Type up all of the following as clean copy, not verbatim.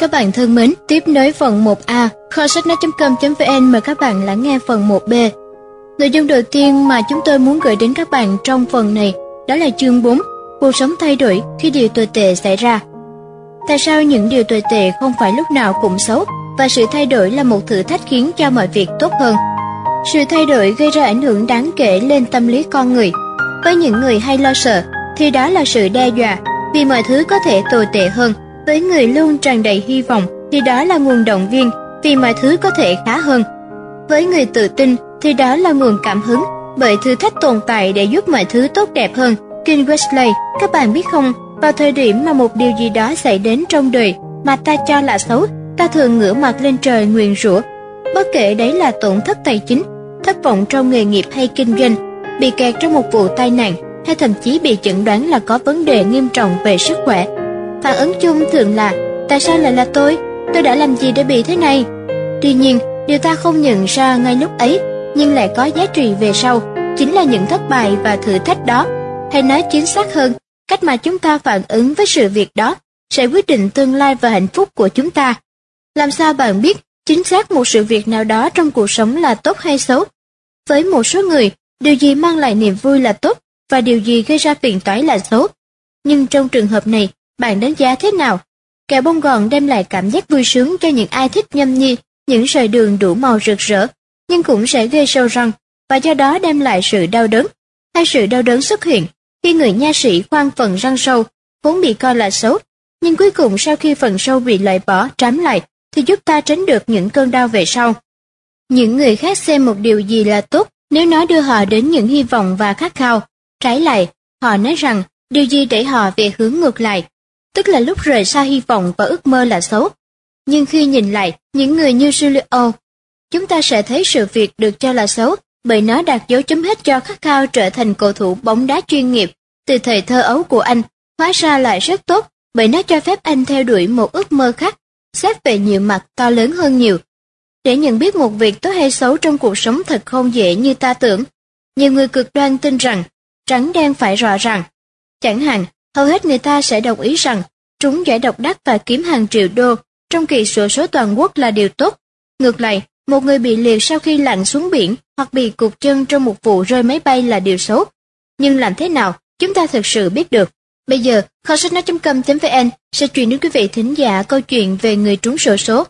Các bạn thân mến, tiếp nối phần 1A, kho sách nói.com.vn mời các bạn lắng nghe phần 1B. Nội dung đầu tiên mà chúng tôi muốn gửi đến các bạn trong phần này đó là chương 4, cuộc sống thay đổi khi điều tồi tệ xảy ra. Tại sao những điều tồi tệ không phải lúc nào cũng xấu và sự thay đổi là một thử thách khiến cho mọi việc tốt hơn? Sự thay đổi gây ra ảnh hưởng đáng kể lên tâm lý con người. Với những người hay lo sợ thì đó là sự đe dọa vì mọi thứ có thể tồi tệ hơn. Với người luôn tràn đầy hy vọng thì đó là nguồn động viên vì mọi thứ có thể khá hơn. Với người tự tin thì đó là nguồn cảm hứng bởi thử thách tồn tại để giúp mọi thứ tốt đẹp hơn. King Wesley, các bạn biết không, vào thời điểm mà một điều gì đó xảy đến trong đời mà ta cho là xấu, ta thường ngửa mặt lên trời nguyền rủa. Bất kể đấy là tổn thất tài chính, thất vọng trong nghề nghiệp hay kinh doanh, bị kẹt trong một vụ tai nạn hay thậm chí bị chẩn đoán là có vấn đề nghiêm trọng về sức khỏe. Phản ứng chung thường là tại sao lại là tôi đã làm gì để bị thế này? Tuy nhiên, điều ta không nhận ra ngay lúc ấy nhưng lại có giá trị về sau chính là những thất bại và thử thách đó. Hay nói chính xác hơn, cách mà chúng ta phản ứng với sự việc đó sẽ quyết định tương lai và hạnh phúc của chúng ta. Làm sao bạn biết chính xác một sự việc nào đó trong cuộc sống là tốt hay xấu? Với một số người, điều gì mang lại niềm vui là tốt và điều gì gây ra phiền toái là xấu. Nhưng trong trường hợp này, bạn đánh giá thế nào? Kẹo bông gòn đem lại cảm giác vui sướng cho những ai thích nhâm nhi những sợi đường đủ màu rực rỡ, nhưng cũng sẽ gây sâu răng và do đó đem lại sự đau đớn. Hay sự đau đớn xuất hiện khi người nha sĩ khoan phần răng sâu vốn bị coi là xấu, nhưng cuối cùng sau khi phần sâu bị loại bỏ trám lại thì giúp ta tránh được những cơn đau về sau. Những người khác xem một điều gì là tốt nếu nó đưa họ đến những hy vọng và khát khao. Trái lại, họ nói rằng điều gì đẩy họ về hướng ngược lại, tức là lúc rời xa hy vọng và ước mơ là xấu. Nhưng khi nhìn lại những người như Julio, chúng ta sẽ thấy sự việc được cho là xấu bởi nó đặt dấu chấm hết cho khát khao trở thành cầu thủ bóng đá chuyên nghiệp từ thời thơ ấu của anh, hóa ra lại rất tốt bởi nó cho phép anh theo đuổi một ước mơ khác, xét về nhiều mặt to lớn hơn nhiều. Để nhận biết một việc tốt hay xấu trong cuộc sống thật không dễ như ta tưởng. Nhiều người cực đoan tin rằng trắng đen phải rõ ràng. Chẳng hạn, hầu hết người ta sẽ đồng ý rằng trúng giải độc đắc và kiếm hàng triệu đô trong kỳ xổ số toàn quốc là điều tốt. Ngược lại, một người bị liệt sau khi lặn xuống biển hoặc bị cụt chân trong một vụ rơi máy bay là điều xấu. Nhưng làm thế nào chúng ta thực sự biết được? Bây giờ, kho sách nói.com.vn sẽ truyền đến quý vị thính giả câu chuyện về người trúng xổ số.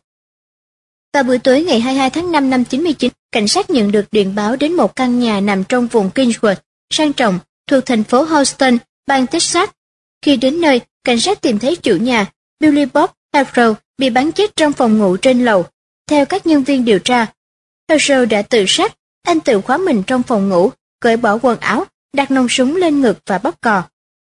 Vào buổi tối ngày 22 tháng 5 năm 99, cảnh sát nhận được điện báo đến một căn nhà nằm trong vùng Kingswood, sang trọng, thuộc thành phố Houston, bang Texas. Khi đến nơi, cảnh sát tìm thấy chủ nhà, Billy Bob Harrow, bị bắn chết trong phòng ngủ trên lầu. Theo các nhân viên điều tra, Harrow đã tự sát, anh tự khóa mình trong phòng ngủ, cởi bỏ quần áo, đặt nòng súng lên ngực và bóp cò.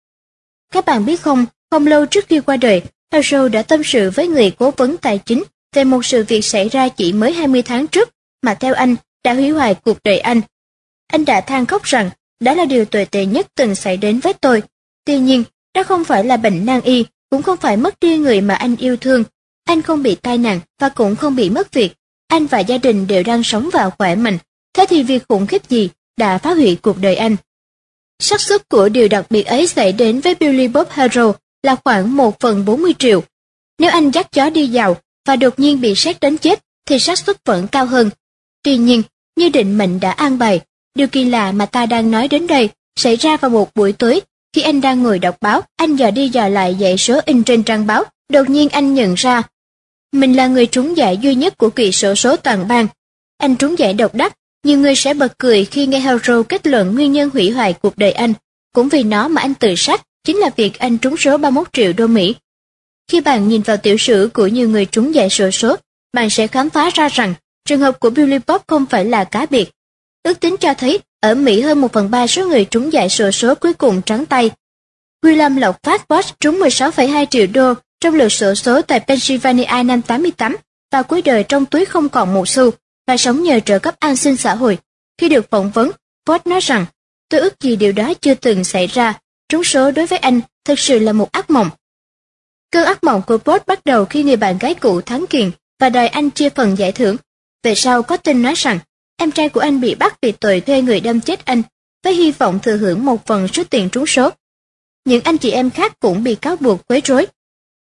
Các bạn biết không, không lâu trước khi qua đời, Harrow đã tâm sự với người cố vấn tài chính về một sự việc xảy ra chỉ mới 20 tháng trước mà theo anh đã hủy hoại cuộc đời anh. Anh đã than khóc rằng đó là điều tồi tệ nhất từng xảy đến với tôi. Tuy nhiên, đó không phải là bệnh nan y, cũng không phải mất đi người mà anh yêu thương. Anh không bị tai nạn và cũng không bị mất việc. Anh và gia đình đều đang sống và khỏe mạnh. Thế thì việc khủng khiếp gì đã phá hủy cuộc đời anh? Xác suất của điều đặc biệt ấy xảy đến với Billy Bob Harrow là khoảng 1/40 triệu. Nếu anh dắt chó đi dạo và đột nhiên bị sét đánh chết thì xác suất vẫn cao hơn. Tuy nhiên, như định mệnh đã an bài, điều kỳ lạ mà ta đang nói đến đây xảy ra vào một buổi tối khi anh đang ngồi đọc báo. Anh dò đi dò lại dãy số in trên trang báo. Đột nhiên anh nhận ra mình là người trúng giải duy nhất của kỳ xổ số toàn bang. Anh trúng giải độc đắc. Nhiều người sẽ bật cười khi nghe Harrow kết luận nguyên nhân hủy hoại cuộc đời anh. Cũng vì nó mà anh tự sát, chính là việc anh trúng số 31 triệu đô Mỹ. Khi bạn nhìn vào tiểu sử của nhiều người trúng giải xổ số, bạn sẽ khám phá ra rằng trường hợp của Billy Bob không phải là cá biệt. Ước tính cho thấy, ở Mỹ hơn 1/3 số người trúng giải xổ số cuối cùng trắng tay. William Lộc Phát Bosch trúng 16,2 triệu đô trong lượt xổ số tại Pennsylvania năm 88 và cuối đời trong túi không còn một xu và sống nhờ trợ cấp an sinh xã hội. Khi được phỏng vấn, Bosch nói rằng, tôi ước gì điều đó chưa từng xảy ra, trúng số đối với anh thực sự là một ác mộng. Cơn ác mộng của Bosch bắt đầu khi người bạn gái cũ thắng kiện và đòi anh chia phần giải thưởng. Về sau có tin nói rằng, em trai của anh bị bắt vì tội thuê người đâm chết anh, với hy vọng thừa hưởng một phần số tiền trúng số. Những anh chị em khác cũng bị cáo buộc quấy rối.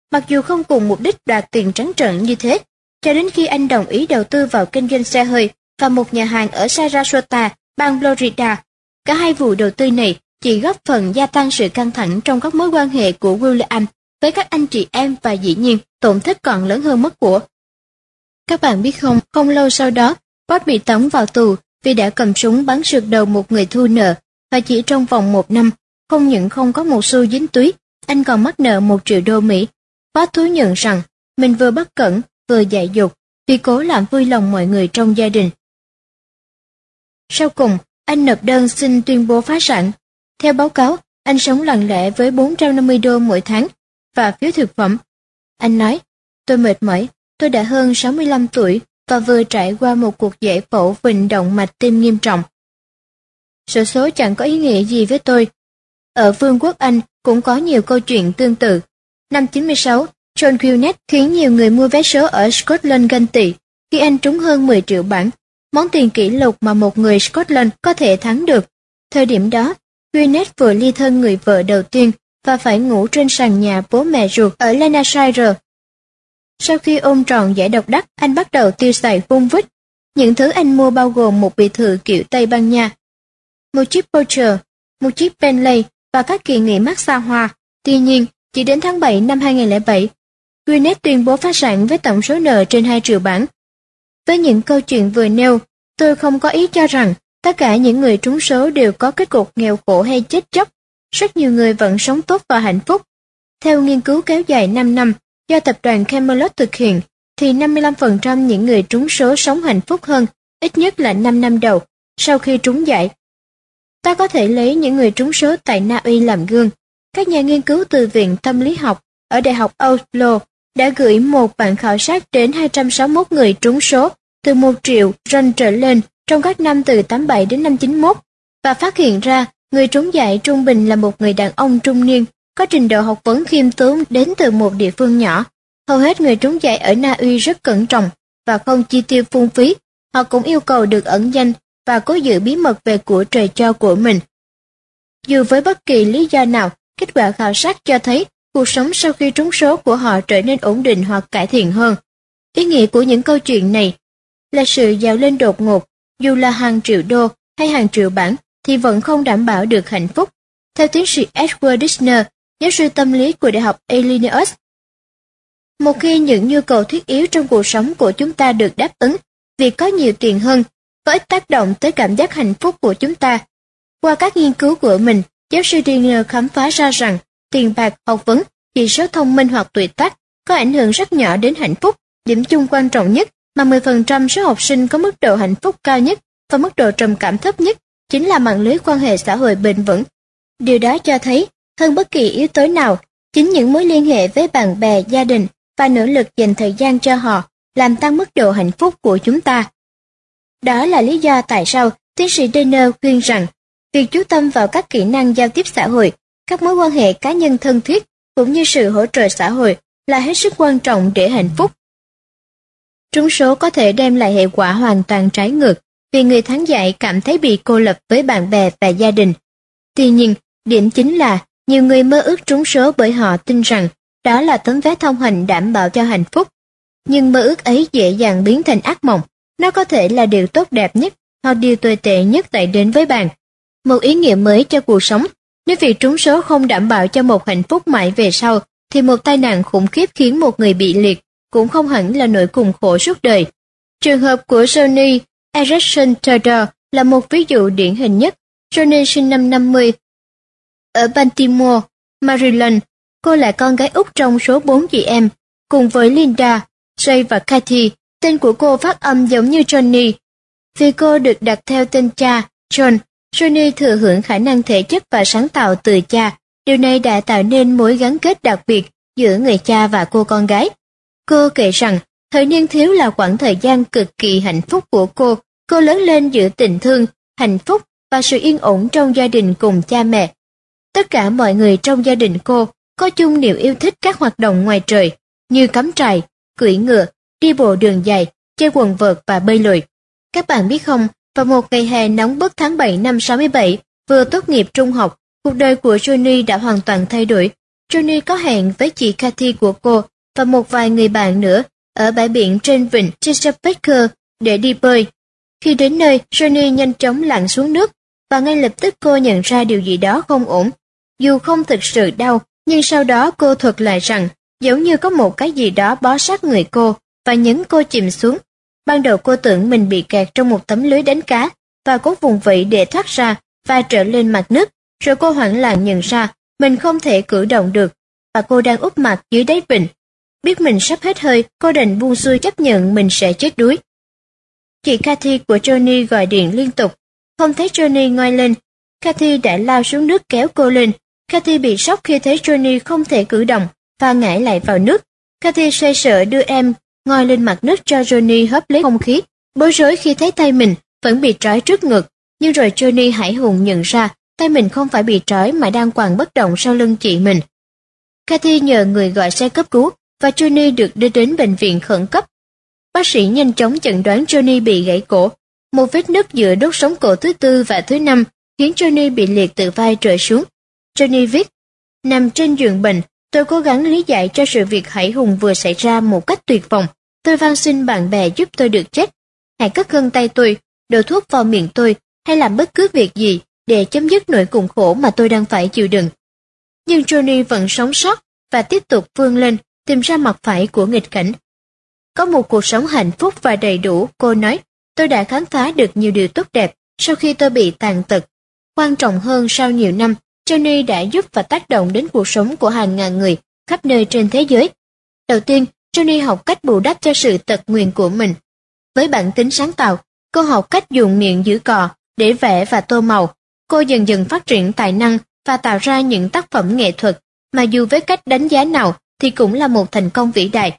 mặc dù không cùng mục đích đoạt tiền trắng trợn như thế, cho đến khi anh đồng ý đầu tư vào kinh doanh xe hơi và một nhà hàng ở Sarasota, bang Florida. Cả hai vụ đầu tư này chỉ góp phần gia tăng sự căng thẳng trong các mối quan hệ của William với các anh chị em và dĩ nhiên tổn thất còn lớn hơn mất của. Các bạn biết không, không lâu sau đó, Bob bị tống vào tù vì đã cầm súng bắn sượt đầu một người thu nợ, và chỉ trong vòng 1 năm, không những không có một xu dính túi, anh còn mắc nợ 1 triệu đô Mỹ. Bob thú nhận rằng mình vừa bất cẩn, vừa dại dột vì cố làm vui lòng mọi người trong gia đình. Sau cùng, anh nộp đơn xin tuyên bố phá sản. Theo báo cáo, anh sống lặng lẽ với 450 đô mỗi tháng và phiếu thực phẩm. Anh nói, tôi mệt mỏi, tôi đã hơn 65 tuổi và vừa trải qua một cuộc giải phẫu vịnh động mạch tim nghiêm trọng. Xổ số chẳng có ý nghĩa gì với tôi. Ở Vương quốc Anh cũng có nhiều câu chuyện tương tự. Năm 96, John Quinet khiến nhiều người mua vé số ở Scotland ganh tị khi anh trúng hơn 10 triệu bảng, món tiền kỷ lục mà một người Scotland có thể thắng được. Thời điểm đó, Quinet vừa ly thân người vợ đầu tiên và phải ngủ trên sàn nhà bố mẹ ruột ở Lancashire. Sau khi ôm trọn giải độc đắc, anh bắt đầu tiêu xài vung vít. Những thứ anh mua bao gồm một biệt thự kiểu Tây Ban Nha, một chiếc Porsche, một chiếc Bentley và các kỳ nghỉ mát xa hoa. Tuy nhiên, chỉ đến tháng 7 năm 2007, Quinet tuyên bố phá sản với tổng số nợ trên 2 triệu bảng. Với những câu chuyện vừa nêu, tôi không có ý cho rằng tất cả những người trúng số đều có kết cục nghèo khổ hay chết chóc. Rất nhiều người vẫn sống tốt và hạnh phúc. Theo nghiên cứu kéo dài 5 năm do tập đoàn Camelot thực hiện, thì 55% những người trúng số sống hạnh phúc hơn ít nhất là 5 năm đầu sau khi trúng giải. Ta có thể lấy những người trúng số tại Na Uy làm gương. Các nhà nghiên cứu từ Viện Tâm lý học ở Đại học Oslo đã gửi một bản khảo sát đến 261 người trúng số từ 1 triệu RON trở lên trong các năm từ 87 đến năm 91 và phát hiện ra người trúng giải trung bình là một người đàn ông trung niên có trình độ học vấn khiêm tốn đến từ một địa phương nhỏ. Hầu hết người trúng giải ở Na Uy rất cẩn trọng và không chi tiêu phung phí. Họ cũng yêu cầu được ẩn danh và cố giữ bí mật về của trời cho của mình. Dù với bất kỳ lý do nào, kết quả khảo sát cho thấy cuộc sống sau khi trúng số của họ trở nên ổn định hoặc cải thiện hơn. Ý nghĩa của những câu chuyện này là sự giàu lên đột ngột, dù là hàng triệu đô hay hàng triệu bảng thì vẫn không đảm bảo được hạnh phúc. Theo tiến sĩ Edward Dishner, giáo sư tâm lý của Đại học Illinois, một khi những nhu cầu thiết yếu trong cuộc sống của chúng ta được đáp ứng, việc có nhiều tiền hơn có ít tác động tới cảm giác hạnh phúc của chúng ta. Qua các nghiên cứu của mình, giáo sư Dishner khám phá ra rằng tiền bạc, học vấn, chỉ số thông minh hoặc tuổi tác có ảnh hưởng rất nhỏ đến hạnh phúc. Điểm chung quan trọng nhất mà 10% số học sinh có mức độ hạnh phúc cao nhất và mức độ trầm cảm thấp nhất chính là mạng lưới quan hệ xã hội bền vững. Điều đó cho thấy, hơn bất kỳ yếu tố nào, chính những mối liên hệ với bạn bè, gia đình và nỗ lực dành thời gian cho họ làm tăng mức độ hạnh phúc của chúng ta. Đó là lý do tại sao tiến sĩ Dehner khuyên rằng việc chú tâm vào các kỹ năng giao tiếp xã hội, các mối quan hệ cá nhân thân thiết cũng như sự hỗ trợ xã hội là hết sức quan trọng để hạnh phúc. Trúng số có thể đem lại hệ quả hoàn toàn trái ngược vì người thắng giải cảm thấy bị cô lập với bạn bè và gia đình. Tuy nhiên, điểm chính là nhiều người mơ ước trúng số bởi họ tin rằng đó là tấm vé thông hành đảm bảo cho hạnh phúc. Nhưng mơ ước ấy dễ dàng biến thành ác mộng. Nó có thể là điều tốt đẹp nhất hoặc điều tồi tệ nhất xảy đến với bạn. Một ý nghĩa mới cho cuộc sống. Nếu việc trúng số không đảm bảo cho một hạnh phúc mãi về sau, thì một tai nạn khủng khiếp khiến một người bị liệt cũng không hẳn là nỗi cùng khổ suốt đời. Trường hợp của Johnny Erickson Tudor là một ví dụ điển hình nhất. Johnny sinh năm 50 ở Baltimore, Maryland. Cô là con gái út trong số 4 chị em, cùng với Linda, Jay và Kathy. Tên của cô phát âm giống như Johnny. Vì cô được đặt theo tên cha, John, Johnny thừa hưởng khả năng thể chất và sáng tạo từ cha. Điều này đã tạo nên mối gắn kết đặc biệt giữa người cha và cô con gái. Cô kể rằng, thời niên thiếu là khoảng thời gian cực kỳ hạnh phúc của cô. Cô lớn lên giữa tình thương, hạnh phúc và sự yên ổn trong gia đình cùng cha mẹ. Tất cả mọi người trong gia đình cô có chung niềm yêu thích các hoạt động ngoài trời, như cắm trại, cưỡi ngựa, đi bộ đường dài, chơi quần vợt và bơi lội. Các bạn biết không, vào một ngày hè nóng bức tháng 7 năm 67, vừa tốt nghiệp trung học, cuộc đời của Johnny đã hoàn toàn thay đổi. Johnny có hẹn với chị Kathy của cô và một vài người bạn nữa ở bãi biển trên vịnh Chesapeake để đi bơi. Khi đến nơi, Johnny nhanh chóng lặn xuống nước và ngay lập tức cô nhận ra điều gì đó không ổn. Dù không thực sự đau, nhưng sau đó cô thuật lại rằng giống như có một cái gì đó bó sát người cô và nhấn cô chìm xuống. Ban đầu cô tưởng mình bị kẹt trong một tấm lưới đánh cá và cố vùng vẫy để thoát ra và trở lên mặt nước, rồi cô hoảng loạn nhận ra mình không thể cử động được và cô đang úp mặt dưới đáy vịnh. Biết mình sắp hết hơi, cô đành buông xuôi chấp nhận mình sẽ chết đuối. Chị Kathy của Johnny gọi điện liên tục, không thấy Johnny ngoi lên. Kathy đã lao xuống nước kéo cô lên. Kathy bị sốc khi thấy Johnny không thể cử động và ngã lại vào nước. Kathy xoay sở đưa em ngoi lên mặt nước cho Johnny hớp lấy không khí, bối rối khi thấy tay mình vẫn bị trói trước ngực. Nhưng rồi Johnny hãi hùng nhận ra tay mình không phải bị trói mà đang quằn bất động sau lưng chị mình. Kathy nhờ người gọi xe cấp cứu và Johnny được đưa đến bệnh viện khẩn cấp. Bác sĩ nhanh chóng chẩn đoán Johnny bị gãy cổ. Một vết nứt giữa đốt sống cổ thứ tư và thứ năm khiến Johnny bị liệt từ vai trở xuống. Johnny viết, nằm trên giường bệnh, tôi cố gắng lý giải cho sự việc hãi hùng vừa xảy ra một cách tuyệt vọng. Tôi van xin bạn bè giúp tôi được chết. Hãy cất gân tay tôi, đổ thuốc vào miệng tôi, hay làm bất cứ việc gì để chấm dứt nỗi cùng khổ mà tôi đang phải chịu đựng. Nhưng Johnny vẫn sống sót và tiếp tục vươn lên, tìm ra mặt phải của nghịch cảnh. Có một cuộc sống hạnh phúc và đầy đủ, cô nói, tôi đã khám phá được nhiều điều tốt đẹp sau khi tôi bị tàn tật. Quan trọng hơn, sau nhiều năm, Johnny đã giúp và tác động đến cuộc sống của hàng ngàn người khắp nơi trên thế giới. Đầu tiên, Johnny học cách bù đắp cho sự tật nguyền của mình. Với bản tính sáng tạo, cô học cách dùng miệng giữ cọ để vẽ và tô màu. Cô dần dần phát triển tài năng và tạo ra những tác phẩm nghệ thuật mà dù với cách đánh giá nào thì cũng là một thành công vĩ đại.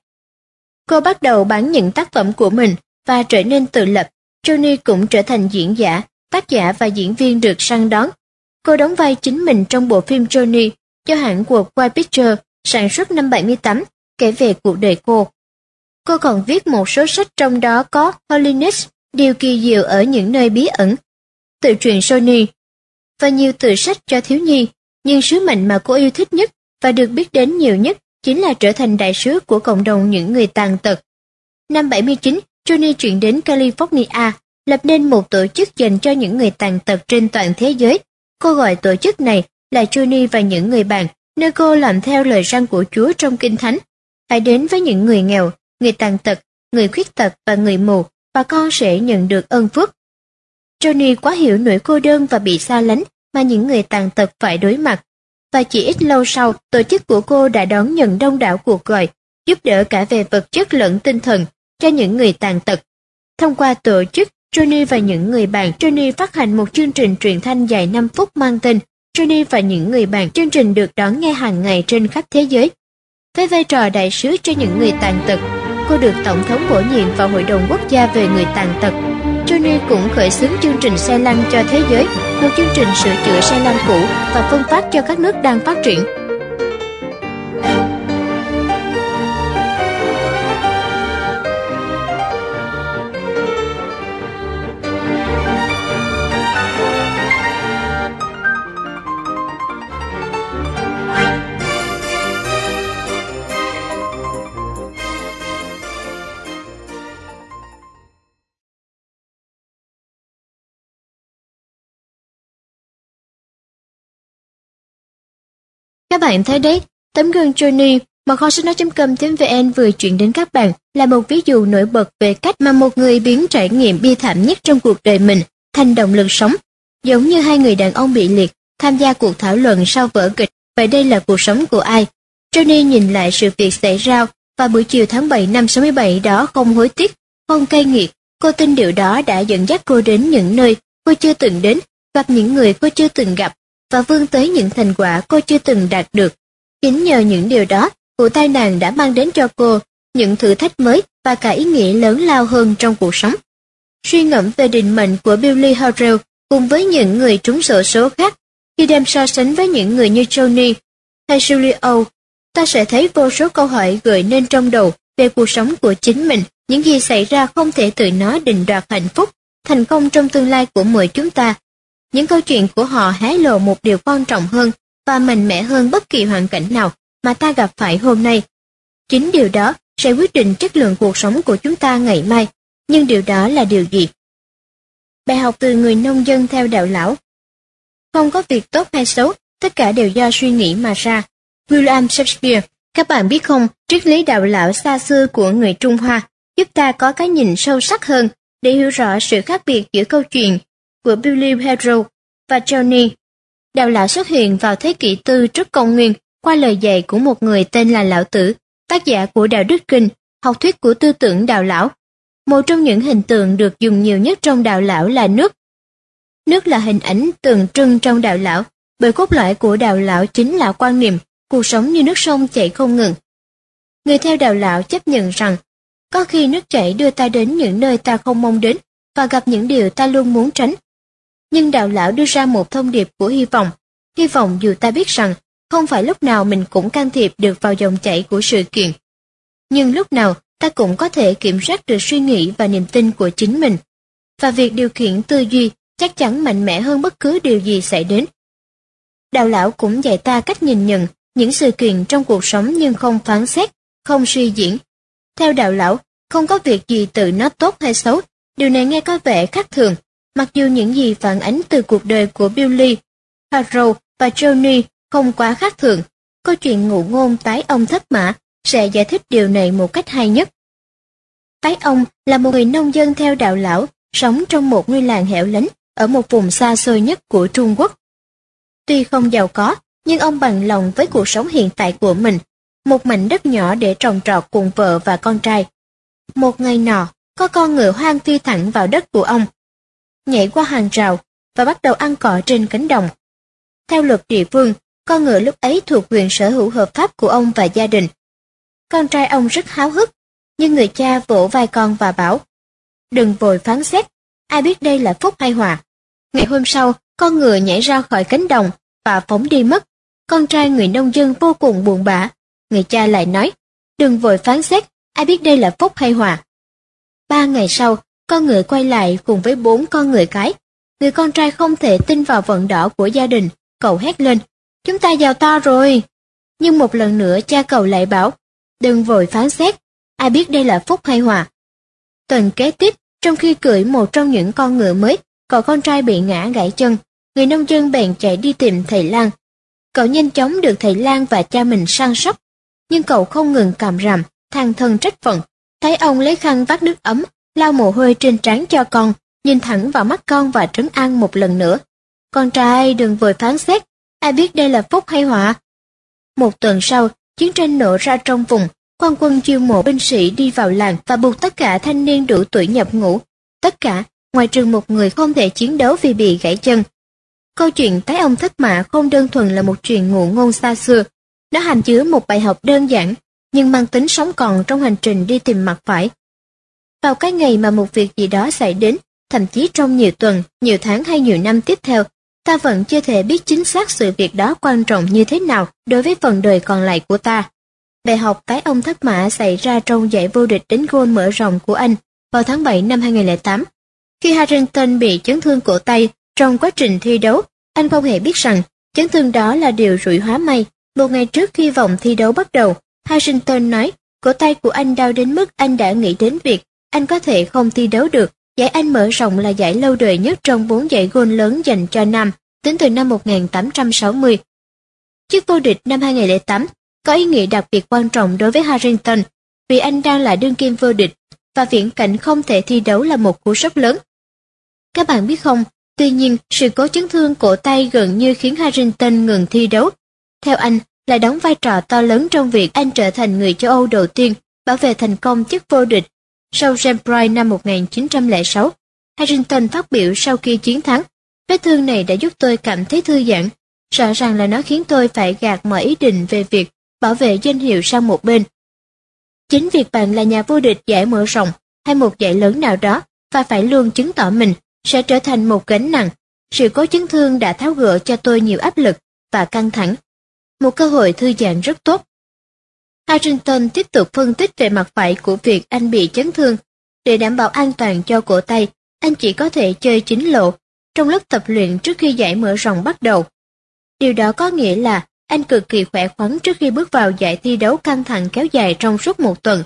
Cô bắt đầu bán những tác phẩm của mình và trở nên tự lập. Johnny cũng trở thành diễn giả, tác giả và diễn viên được săn đón. Cô đóng vai chính mình trong bộ phim Johnny do hãng của White Pictures sản xuất năm 78, kể về cuộc đời cô. Cô còn viết một số sách, trong đó có Holiness, điều kỳ diệu ở những nơi bí ẩn, tự truyện Johnny và nhiều tựa sách cho thiếu nhi. Nhưng sứ mệnh mà cô yêu thích nhất và được biết đến nhiều nhất chính là trở thành đại sứ của cộng đồng những người tàn tật. Năm 79, Johnny chuyển đến California, lập nên một tổ chức dành cho những người tàn tật trên toàn thế giới. Cô gọi tổ chức này là Johnny và những người bạn, nơi cô làm theo lời răn của Chúa trong Kinh Thánh. Hãy đến với những người nghèo, người tàn tật, người khuyết tật và người mù, và con sẽ nhận được ơn phước. Johnny quá hiểu nỗi cô đơn và bị xa lánh mà những người tàn tật phải đối mặt. Và chỉ ít lâu sau, tổ chức của cô đã đón nhận đông đảo cuộc gọi, giúp đỡ cả về vật chất lẫn tinh thần cho những người tàn tật. Thông qua tổ chức Johnny và những người bạn, Johnny phát hành một chương trình truyền thanh dài 5 phút mang tên Johnny và những người bạn. Chương trình được đón nghe hàng ngày trên khắp thế giới. Với vai trò đại sứ cho những người tàn tật, cô được Tổng thống bổ nhiệm vào Hội đồng Quốc gia về người tàn tật. Johnny cũng khởi xướng chương trình xe lăn cho thế giới, một chương trình sửa chữa xe lăn cũ và phân phát cho các nước đang phát triển. Các bạn thấy đấy, tấm gương Johnny mà kho sách nói.com.vn vừa chuyển đến các bạn là một ví dụ nổi bật về cách mà một người biến trải nghiệm bi thảm nhất trong cuộc đời mình thành động lực sống. Giống như hai người đàn ông bị liệt tham gia cuộc thảo luận sau vở kịch "Vậy đây là cuộc sống của ai?". Johnny nhìn lại sự việc xảy ra vào buổi chiều tháng 7 năm 67 đó không hối tiếc, không cay nghiệt. Cô tin điều đó đã dẫn dắt cô đến những nơi cô chưa từng đến, gặp những người cô chưa từng gặp và vươn tới những thành quả cô chưa từng đạt được. Chính nhờ những điều đó, vụ tai nạn đã mang đến cho cô những thử thách mới và cả ý nghĩa lớn lao hơn trong cuộc sống. Suy ngẫm về định mệnh của Billy Harrell cùng với những người trúng xổ số khác, khi đem so sánh với những người như Johnny hay Julio, ta sẽ thấy vô số câu hỏi gợi nên trong đầu về cuộc sống của chính mình. Những gì xảy ra không thể tự nó định đoạt hạnh phúc, thành công trong tương lai của mỗi chúng ta. Những câu chuyện của họ hé lộ một điều quan trọng hơn, và mạnh mẽ hơn bất kỳ hoàn cảnh nào mà ta gặp phải hôm nay. Chính điều đó sẽ quyết định chất lượng cuộc sống của chúng ta ngày mai. Nhưng điều đó là điều gì? Bài học từ người nông dân theo đạo lão. Không có việc tốt hay xấu, tất cả đều do suy nghĩ mà ra. William Shakespeare. Các bạn biết không, triết lý đạo lão xa xưa của người Trung Hoa giúp ta có cái nhìn sâu sắc hơn để hiểu rõ sự khác biệt giữa câu chuyện của Billy Hero và Johnny. Đạo lão xuất hiện vào thế kỷ 4 trước công nguyên qua lời dạy của một người tên là Lão Tử, tác giả của Đạo Đức Kinh, học thuyết của tư tưởng đạo lão. Một trong những hình tượng được dùng nhiều nhất trong đạo lão là nước. Nước là hình ảnh tượng trưng trong đạo lão, bởi cốt lõi của đạo lão chính là quan niệm cuộc sống như nước sông chảy không ngừng. Người theo đạo lão chấp nhận rằng, có khi nước chảy đưa ta đến những nơi ta không mong đến và gặp những điều ta luôn muốn tránh. Nhưng đạo lão đưa ra một thông điệp của hy vọng dù ta biết rằng không phải lúc nào mình cũng can thiệp được vào dòng chảy của sự kiện. Nhưng lúc nào ta cũng có thể kiểm soát được suy nghĩ và niềm tin của chính mình. Và việc điều khiển tư duy chắc chắn mạnh mẽ hơn bất cứ điều gì xảy đến. Đạo lão cũng dạy ta cách nhìn nhận những sự kiện trong cuộc sống nhưng không phán xét, không suy diễn. Theo đạo lão, không có việc gì tự nó tốt hay xấu, điều này nghe có vẻ khác thường, mặc dù những gì phản ánh từ cuộc đời của Billy, Harold và Johnny không quá khác thường. Câu chuyện ngụ ngôn Tái ông thất mã sẽ giải thích điều này một cách hay nhất. Tái ông là một người nông dân theo đạo lão, sống trong một ngôi làng hẻo lánh ở một vùng xa xôi nhất của Trung Quốc. Tuy không giàu có, nhưng ông bằng lòng với cuộc sống hiện tại của mình, một mảnh đất nhỏ để trồng trọt cùng vợ và con trai. Một ngày nọ, có con ngựa hoang phi thẳng vào đất của ông, nhảy qua hàng rào và bắt đầu ăn cỏ trên cánh đồng. Theo luật địa phương, con ngựa lúc ấy thuộc quyền sở hữu hợp pháp của ông và gia đình. Con trai ông rất háo hức, nhưng người cha vỗ vai con và bảo, đừng vội phán xét, ai biết đây là phúc hay họa. Ngày hôm sau, con ngựa nhảy ra khỏi cánh đồng và phóng đi mất. Con trai người nông dân vô cùng buồn bã. Người cha lại nói, đừng vội phán xét, ai biết đây là phúc hay họa. 3 ngày sau, con ngựa quay lại cùng với 4 con ngựa cái. Người con trai không thể tin vào vận đỏ của gia đình, cậu hét lên, chúng ta giàu to rồi. Nhưng một lần nữa cha cậu lại bảo, đừng vội phán xét, ai biết đây là phúc hay họa. Tuần kế tiếp, trong khi cưỡi một trong những con ngựa mới, cậu con trai bị ngã gãy chân. Người nông dân bèn chạy đi tìm thầy lang. Cậu nhanh chóng được thầy lang và cha mình săn sóc, nhưng cậu không ngừng càm ràm, than thân trách phận. Thấy ông lấy khăn vắt nước ấm, lau mồ hôi trên trán cho con, nhìn thẳng vào mắt con và trấn an một lần nữa. Con trai đừng vội phán xét, ai biết đây là phúc hay họa. Một tuần sau, chiến tranh nổ ra trong vùng, quan quân chiêu mộ binh sĩ đi vào làng và buộc tất cả thanh niên đủ tuổi nhập ngũ. Tất cả, ngoài trừ một người không thể chiến đấu vì bị gãy chân. Câu chuyện Tái ông thất mã không đơn thuần là một chuyện ngụ ngôn xa xưa, nó hàm chứa một bài học đơn giản, nhưng mang tính sống còn trong hành trình đi tìm mặt phải. Vào cái ngày mà một việc gì đó xảy đến, thậm chí trong nhiều tuần, nhiều tháng hay nhiều năm tiếp theo, ta vẫn chưa thể biết chính xác sự việc đó quan trọng như thế nào đối với phần đời còn lại của ta. Bài học Tái ông thất mã xảy ra trong giải vô địch đánh gôn mở rộng của Anh vào tháng 7 năm 2008. Khi Harrington bị chấn thương cổ tay trong quá trình thi đấu, anh không hề biết rằng chấn thương đó là điều rủi hóa may. Một ngày trước khi vòng thi đấu bắt đầu, Harrington nói cổ tay của anh đau đến mức anh đã nghĩ đến việc anh có thể không thi đấu được. Giải Anh mở rộng là giải lâu đời nhất trong 4 giải gôn lớn dành cho nam, tính từ năm 1860. Chức vô địch năm 2008 có ý nghĩa đặc biệt quan trọng đối với Harrington, vì anh đang là đương kim vô địch, và viễn cảnh không thể thi đấu là một cú sốc lớn. Các bạn biết không, tuy nhiên sự cố chấn thương cổ tay gần như khiến Harrington ngừng thi đấu. Theo anh, lại đóng vai trò to lớn trong việc anh trở thành người châu Âu đầu tiên bảo vệ thành công chức vô địch. Sau James Pride năm 1906, Harrington phát biểu sau khi chiến thắng, vết thương này đã giúp tôi cảm thấy thư giãn, rõ ràng là nó khiến tôi phải gạt mọi ý định về việc bảo vệ danh hiệu sang một bên. Chính việc bạn là nhà vô địch giải mở rộng hay một giải lớn nào đó và phải luôn chứng tỏ mình sẽ trở thành một gánh nặng. Sự cố chấn thương đã tháo gỡ cho tôi nhiều áp lực và căng thẳng. Một cơ hội thư giãn rất tốt. Harrington tiếp tục phân tích về mặt phải của việc anh bị chấn thương. Để đảm bảo an toàn cho cổ tay, anh chỉ có thể chơi chính lộ trong lúc tập luyện trước khi giải mở rộng bắt đầu. Điều đó có nghĩa là anh cực kỳ khỏe khoắn trước khi bước vào giải thi đấu căng thẳng kéo dài trong suốt một tuần.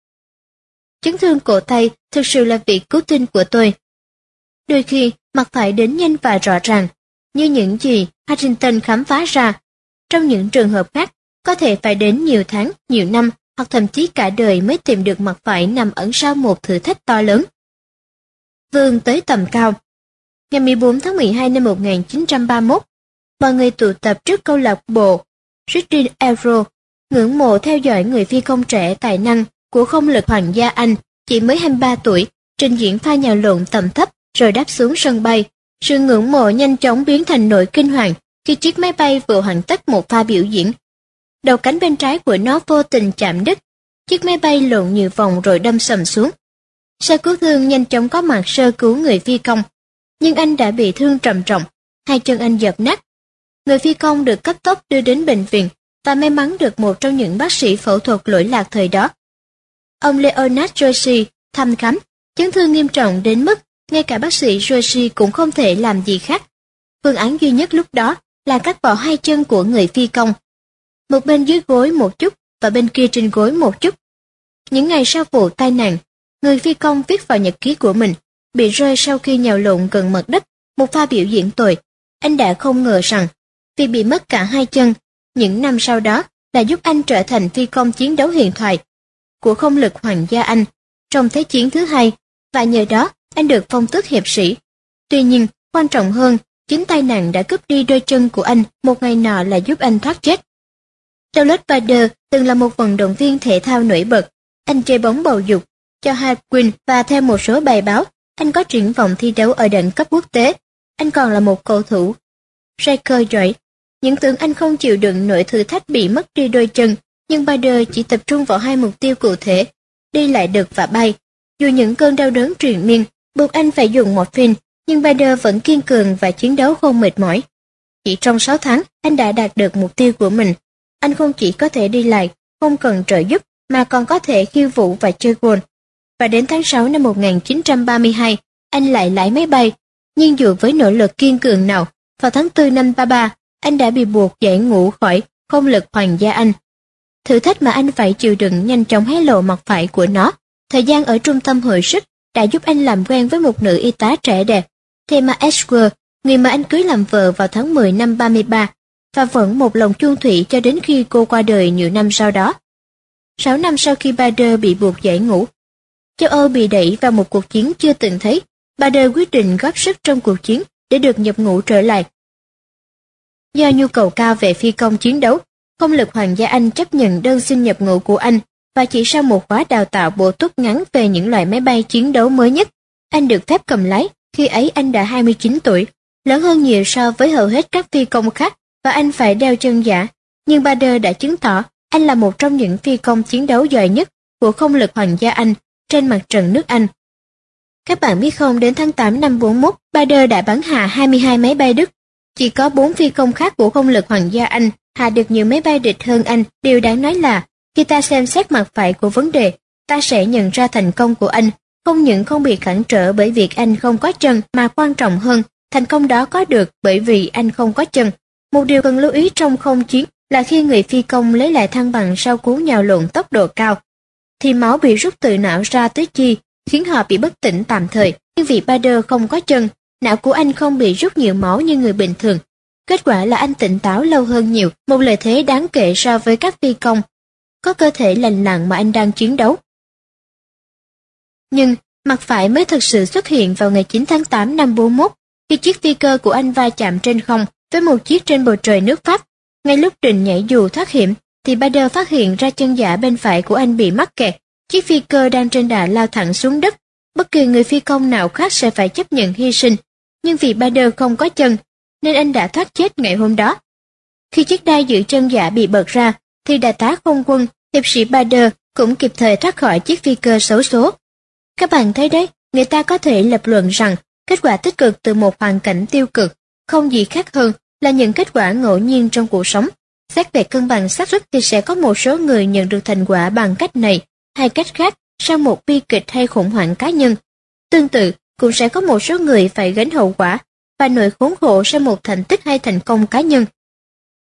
Chấn thương cổ tay thực sự là việc cứu tinh của tôi. Đôi khi, mặc phải đến nhanh và rõ ràng, như những gì Huntington khám phá ra. Trong những trường hợp khác, có thể phải đến nhiều tháng, nhiều năm hoặc thậm chí cả đời mới tìm được mặc phải nằm ẩn sau một thử thách to lớn. Vươn tới tầm cao. Ngày 14 tháng 12 năm 1931, mọi người tụ tập trước câu lạc bộ Reading Aero, ngưỡng mộ theo dõi người phi công trẻ tài năng của không lực hoàng gia Anh, chỉ mới 23 tuổi, trình diễn pha nhào lộn tầm thấp rồi đáp xuống sân bay. Sự ngưỡng mộ nhanh chóng biến thành nỗi kinh hoàng khi chiếc máy bay vừa hoàn tất một pha biểu diễn. Đầu cánh bên trái của nó vô tình chạm đất, chiếc máy bay lộn nhiều vòng rồi đâm sầm xuống. Xe cứu thương nhanh chóng có mặt sơ cứu người phi công, nhưng anh đã bị thương trầm trọng, hai chân anh dập nát. Người phi công được cấp tốc đưa đến bệnh viện và may mắn được một trong những bác sĩ phẫu thuật lỗi lạc thời đó. Ông Leonard Joyce thăm khám, chấn thương nghiêm trọng đến mức ngay cả bác sĩ Joyce cũng không thể làm gì khác. Phương án duy nhất lúc đó là cắt bỏ hai chân của người phi công, một bên dưới gối một chút và bên kia trên gối một chút. Những ngày sau vụ tai nạn, người phi công viết vào nhật ký của mình, bị rơi sau khi nhào lộn gần mặt đất, một pha biểu diễn tồi. Anh đã không ngờ rằng, vì bị mất cả hai chân, những năm sau đó đã giúp anh trở thành phi công chiến đấu huyền thoại của không lực hoàng gia Anh trong Thế chiến thứ hai, và nhờ đó anh được phong tước hiệp sĩ. Tuy nhiên, quan trọng hơn, chính tai nạn đã cướp đi đôi chân của anh một ngày nọ là giúp anh thoát chết. Douglas Bader từng là một vận động viên thể thao nổi bật. Anh chơi bóng bầu dục cho Harlequin và theo một số bài báo, anh có triển vọng thi đấu ở đẳng cấp quốc tế. Anh còn là một cầu thủ striker giỏi. Những tưởng anh không chịu đựng nổi thử thách bị mất đi đôi chân, nhưng Bader chỉ tập trung vào hai mục tiêu cụ thể, đi lại được và bay. Dù những cơn đau đớn triền miên buộc anh phải dùng morphine, nhưng Bader vẫn kiên cường và chiến đấu không mệt mỏi. Chỉ trong 6 tháng, anh đã đạt được mục tiêu của mình. Anh không chỉ có thể đi lại, không cần trợ giúp, mà còn có thể khiêu vũ và chơi golf. Và đến tháng 6 năm 1932, anh lại lái máy bay. Nhưng dù với nỗ lực kiên cường nào, vào tháng 4 năm 33, anh đã bị buộc giải ngũ khỏi không lực hoàng gia Anh. Thử thách mà anh phải chịu đựng nhanh chóng hé lộ mặt phải của nó. Thời gian ở trung tâm hồi sức đã giúp anh làm quen với một nữ y tá trẻ đẹp, Thema Ashworth, người mà anh cưới làm vợ vào tháng 10 năm 33, và vẫn một lòng chung thủy cho đến khi cô qua đời nhiều năm sau đó. 6 năm sau khi Bader bị buộc giải ngũ, châu Âu bị đẩy vào một cuộc chiến chưa từng thấy, Bader quyết định góp sức trong cuộc chiến để được nhập ngũ trở lại. Do nhu cầu cao về phi công chiến đấu, không lực hoàng gia Anh chấp nhận đơn xin nhập ngũ của anh, và chỉ sau một khóa đào tạo bổ túc ngắn về những loại máy bay chiến đấu mới nhất, anh được phép cầm lái. Khi ấy anh đã 29 tuổi, lớn hơn nhiều so với hầu hết các phi công khác, và anh phải đeo chân giả. Nhưng Bader đã chứng tỏ anh là một trong những phi công chiến đấu giỏi nhất của không lực hoàng gia Anh trên mặt trận nước Anh. Các bạn biết không, đến tháng 8 năm 41, Bader đã bắn hạ 22 máy bay Đức. Chỉ có 4 phi công khác của không lực hoàng gia Anh hạ được nhiều máy bay địch hơn anh. Điều đáng nói là, khi ta xem xét mặt phải của vấn đề, ta sẽ nhận ra thành công của anh không những không bị cản trở bởi việc anh không có chân, mà quan trọng hơn, thành công đó có được bởi vì anh không có chân. Một điều cần lưu ý trong không chiến là khi người phi công lấy lại thăng bằng sau cú nhào lộn tốc độ cao, thì máu bị rút từ não ra tới chi, khiến họ bị bất tỉnh tạm thời. Nhưng vì Bader không có chân, não của anh không bị rút nhiều máu như người bình thường. Kết quả là anh tỉnh táo lâu hơn nhiều, một lợi thế đáng kể so với các phi công có cơ thể lành lặn mà anh đang chiến đấu. Nhưng mặt phải mới thực sự xuất hiện vào ngày 9 tháng 8 năm 41, khi chiếc phi cơ của anh va chạm trên không với một chiếc trên bầu trời nước Pháp. Ngay lúc định nhảy dù thoát hiểm, thì Bader phát hiện ra chân giả bên phải của anh bị mắc kẹt. Chiếc phi cơ đang trên đà lao thẳng xuống đất. Bất kỳ người phi công nào khác sẽ phải chấp nhận hy sinh, nhưng vì Bader không có chân, nên anh đã thoát chết ngày hôm đó. Khi chiếc đai giữ chân giả bị bật ra, thì đại tá không quân, hiệp sĩ Bader cũng kịp thời thoát khỏi chiếc phi cơ xấu số. Các bạn thấy đấy, người ta có thể lập luận rằng kết quả tích cực từ một hoàn cảnh tiêu cực không gì khác hơn là những kết quả ngẫu nhiên trong cuộc sống. Xét về cân bằng xác suất thì sẽ có một số người nhận được thành quả bằng cách này hay cách khác sau một bi kịch hay khủng hoảng cá nhân. Tương tự, cũng sẽ có một số người phải gánh hậu quả và nỗi khốn khổ sau một thành tích hay thành công cá nhân.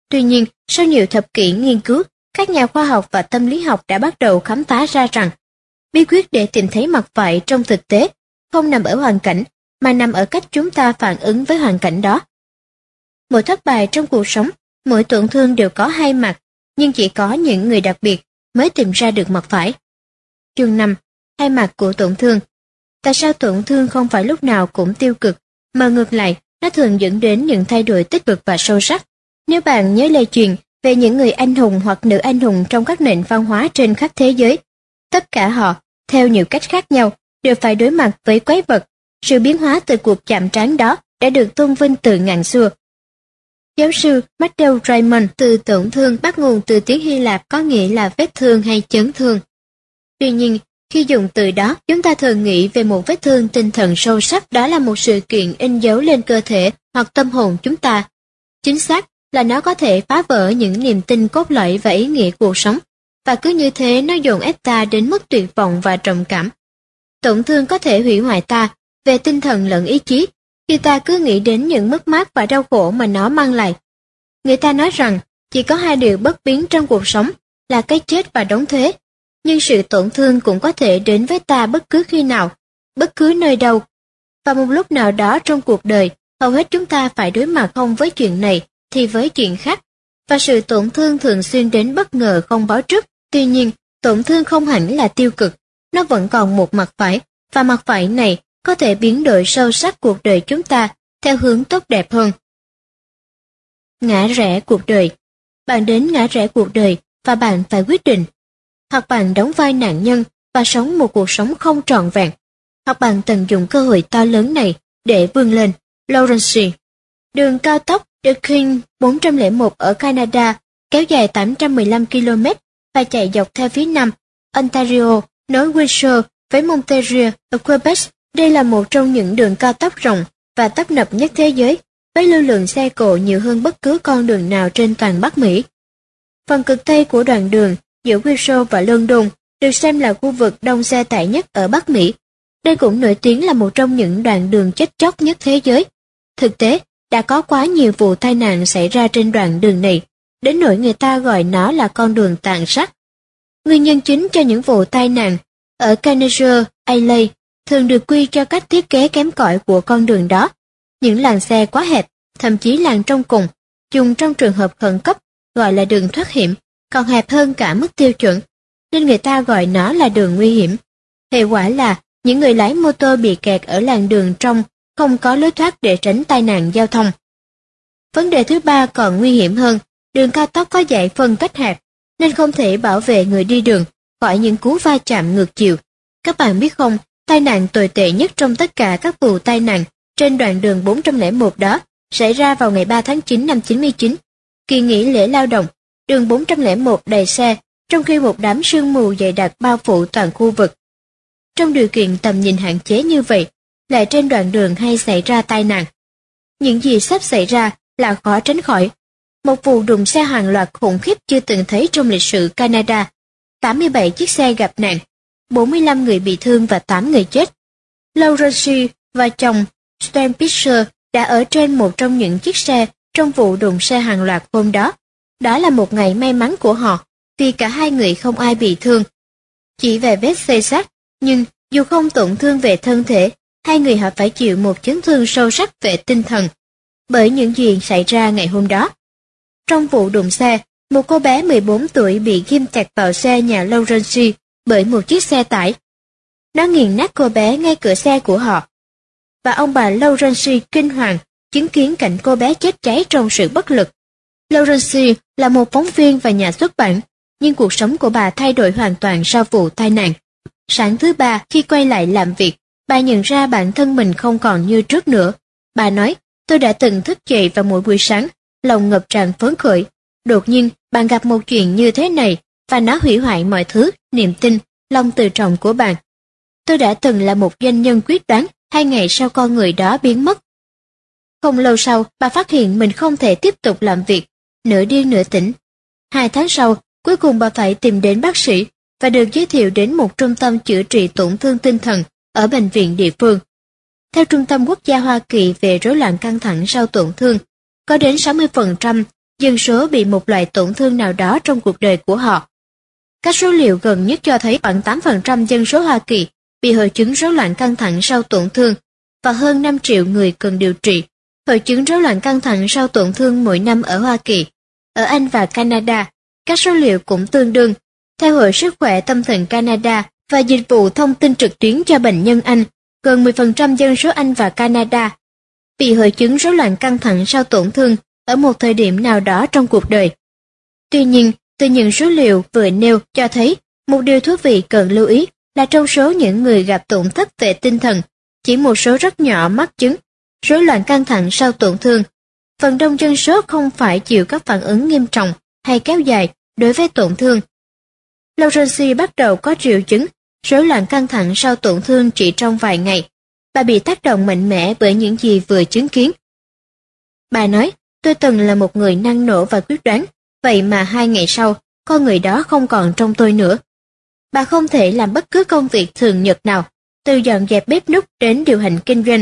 Tuy nhiên, sau nhiều thập kỷ nghiên cứu, các nhà khoa học và tâm lý học đã bắt đầu khám phá ra rằng bí quyết để tìm thấy mặc phải trong thực tế không nằm ở hoàn cảnh, mà nằm ở cách chúng ta phản ứng với hoàn cảnh đó. Mỗi thất bại trong cuộc sống, mỗi tổn thương đều có hai mặt, nhưng chỉ có những người đặc biệt mới tìm ra được mặc phải. Chương 5. Hai mặt của tổn thương. Tại sao tổn thương không phải lúc nào cũng tiêu cực, mà ngược lại, nó thường dẫn đến những thay đổi tích cực và sâu sắc? Nếu bạn nhớ lời truyền về những người anh hùng hoặc nữ anh hùng trong các nền văn hóa trên khắp thế giới, tất cả họ, theo nhiều cách khác nhau, đều phải đối mặt với quái vật. Sự biến hóa từ cuộc chạm trán đó đã được tôn vinh từ ngàn xưa. Giáo sư Matthew Raymond từ tổn thương bắt nguồn từ tiếng Hy Lạp có nghĩa là vết thương hay chấn thương. Tuy nhiên, khi dùng từ đó, chúng ta thường nghĩ về một vết thương tinh thần sâu sắc, đó là một sự kiện in dấu lên cơ thể hoặc tâm hồn chúng ta. Chính xác là nó có thể phá vỡ những niềm tin cốt lõi và ý nghĩa cuộc sống, và cứ như thế nó dồn ép ta đến mức tuyệt vọng và trầm cảm. Tổn thương có thể hủy hoại ta về tinh thần lẫn ý chí, khi ta cứ nghĩ đến những mất mát và đau khổ mà nó mang lại. Người ta nói rằng chỉ có hai điều bất biến trong cuộc sống là cái chết và đóng thuế, nhưng sự tổn thương cũng có thể đến với ta bất cứ khi nào, bất cứ nơi đâu. Và một lúc nào đó trong cuộc đời, hầu hết chúng ta phải đối mặt không với chuyện này thì với chuyện khác, và sự tổn thương thường xuyên đến bất ngờ không báo trước. Tuy nhiên, tổn thương không hẳn là tiêu cực, nó vẫn còn một mặt phải, và mặt phải này có thể biến đổi sâu sắc cuộc đời chúng ta theo hướng tốt đẹp hơn. Ngã rẽ cuộc đời. Bạn đến ngã rẽ cuộc đời và bạn phải quyết định. Hoặc bạn đóng vai nạn nhân và sống một cuộc sống không trọn vẹn, hoặc bạn tận dụng cơ hội to lớn này để vươn lên. Lawrence. Đường cao tốc The King 401 ở Canada kéo dài 815 km và chạy dọc theo phía nam Ontario, nối Windsor với Montreal ở Quebec. Đây là một trong những đường cao tốc rộng và tấp nập nhất thế giới, với lưu lượng xe cộ nhiều hơn bất cứ con đường nào trên toàn Bắc Mỹ. Phần cực Tây của đoạn đường giữa Windsor và London được xem là khu vực đông xe tải nhất ở Bắc Mỹ. Đây cũng nổi tiếng là một trong những đoạn đường chết chóc nhất thế giới. Thực tế, đã có quá nhiều vụ tai nạn xảy ra trên đoạn đường này, đến nỗi người ta gọi nó là con đường tàn sát. Nguyên nhân chính cho những vụ tai nạn ở Carnegie Island thường được quy cho cách thiết kế kém cỏi của con đường đó. Những làn xe quá hẹp, thậm chí làn trong cùng, dùng trong trường hợp khẩn cấp, gọi là đường thoát hiểm, còn hẹp hơn cả mức tiêu chuẩn, nên người ta gọi nó là đường nguy hiểm. Hệ quả là những người lái mô tô bị kẹt ở làn đường trong, không có lối thoát để tránh tai nạn giao thông. Vấn đề thứ ba còn nguy hiểm hơn, đường cao tốc có dải phân cách hẹp, nên không thể bảo vệ người đi đường khỏi những cú va chạm ngược chiều. Các bạn biết không, tai nạn tồi tệ nhất trong tất cả các vụ tai nạn trên đoạn đường 401 đó xảy ra vào ngày 3 tháng 9 năm 99, kỳ nghỉ lễ lao động. Đường 401 đầy xe, trong khi một đám sương mù dày đặc bao phủ toàn khu vực. Trong điều kiện tầm nhìn hạn chế như vậy, lại trên đoạn đường hay xảy ra tai nạn. Những gì sắp xảy ra là khó tránh khỏi. Một vụ đụng xe hàng loạt khủng khiếp chưa từng thấy trong lịch sử Canada. 87 chiếc xe gặp nạn, 45 người bị thương và 8 người chết. Lawrence và chồng Stan Pitcher đã ở trên một trong những chiếc xe trong vụ đụng xe hàng loạt hôm đó. Đó là một ngày may mắn của họ, vì cả hai người không ai bị thương. Chỉ về vết xê xát, nhưng dù không tổn thương về thân thể, hai người họ phải chịu một chấn thương sâu sắc về tinh thần, bởi những gì xảy ra ngày hôm đó. Trong vụ đụng xe, một cô bé 14 tuổi bị ghim chặt vào xe nhà Lawrence bởi một chiếc xe tải. Nó nghiền nát cô bé ngay cửa xe của họ. Và ông bà Lawrence kinh hoàng chứng kiến cảnh cô bé chết cháy trong sự bất lực. Lawrence là một phóng viên và nhà xuất bản, nhưng cuộc sống của bà thay đổi hoàn toàn sau vụ tai nạn. Sáng thứ ba, khi quay lại làm việc, bà nhận ra bản thân mình không còn như trước nữa. Bà nói, tôi đã từng thức dậy vào mỗi buổi sáng, lòng ngập tràn phấn khởi. Đột nhiên, bạn gặp một chuyện như thế này, và nó hủy hoại mọi thứ, niềm tin, lòng tự trọng của bạn. Tôi đã từng là một doanh nhân quyết đoán, 2 ngày sau con người đó biến mất. Không lâu sau, bà phát hiện mình không thể tiếp tục làm việc, nửa điên nửa tỉnh. 2 tháng sau, cuối cùng bà phải tìm đến bác sĩ và được giới thiệu đến một trung tâm chữa trị tổn thương tinh thần ở bệnh viện địa phương. Theo Trung tâm Quốc gia Hoa Kỳ về rối loạn căng thẳng sau tổn thương, có đến 60% dân số bị một loại tổn thương nào đó trong cuộc đời của họ. Các số liệu gần nhất cho thấy khoảng 8% dân số Hoa Kỳ bị hội chứng rối loạn căng thẳng sau tổn thương và hơn 5 triệu người cần điều trị hội chứng rối loạn căng thẳng sau tổn thương mỗi năm ở Hoa Kỳ. Ở Anh và Canada, các số liệu cũng tương đương. Theo Hội Sức khỏe Tâm thần Canada và Dịch vụ Thông tin trực tuyến cho bệnh nhân Anh, gần 10% dân số Anh và Canada bị hội chứng rối loạn căng thẳng sau tổn thương ở một thời điểm nào đó trong cuộc đời. Tuy nhiên, từ những số liệu vừa nêu cho thấy, một điều thú vị cần lưu ý là trong số những người gặp tổn thất về tinh thần, chỉ một số rất nhỏ mắc chứng rối loạn căng thẳng sau tổn thương. Phần đông dân số không phải chịu các phản ứng nghiêm trọng hay kéo dài đối với tổn thương. Lawrence bắt đầu có triệu chứng rối loạn căng thẳng sau tổn thương chỉ trong vài ngày. Bà bị tác động mạnh mẽ bởi những gì vừa chứng kiến. Bà nói, tôi từng là một người năng nổ và quyết đoán, vậy mà 2 ngày sau, con người đó không còn trong tôi nữa. Bà không thể làm bất cứ công việc thường nhật nào, từ dọn dẹp bếp núc đến điều hành kinh doanh.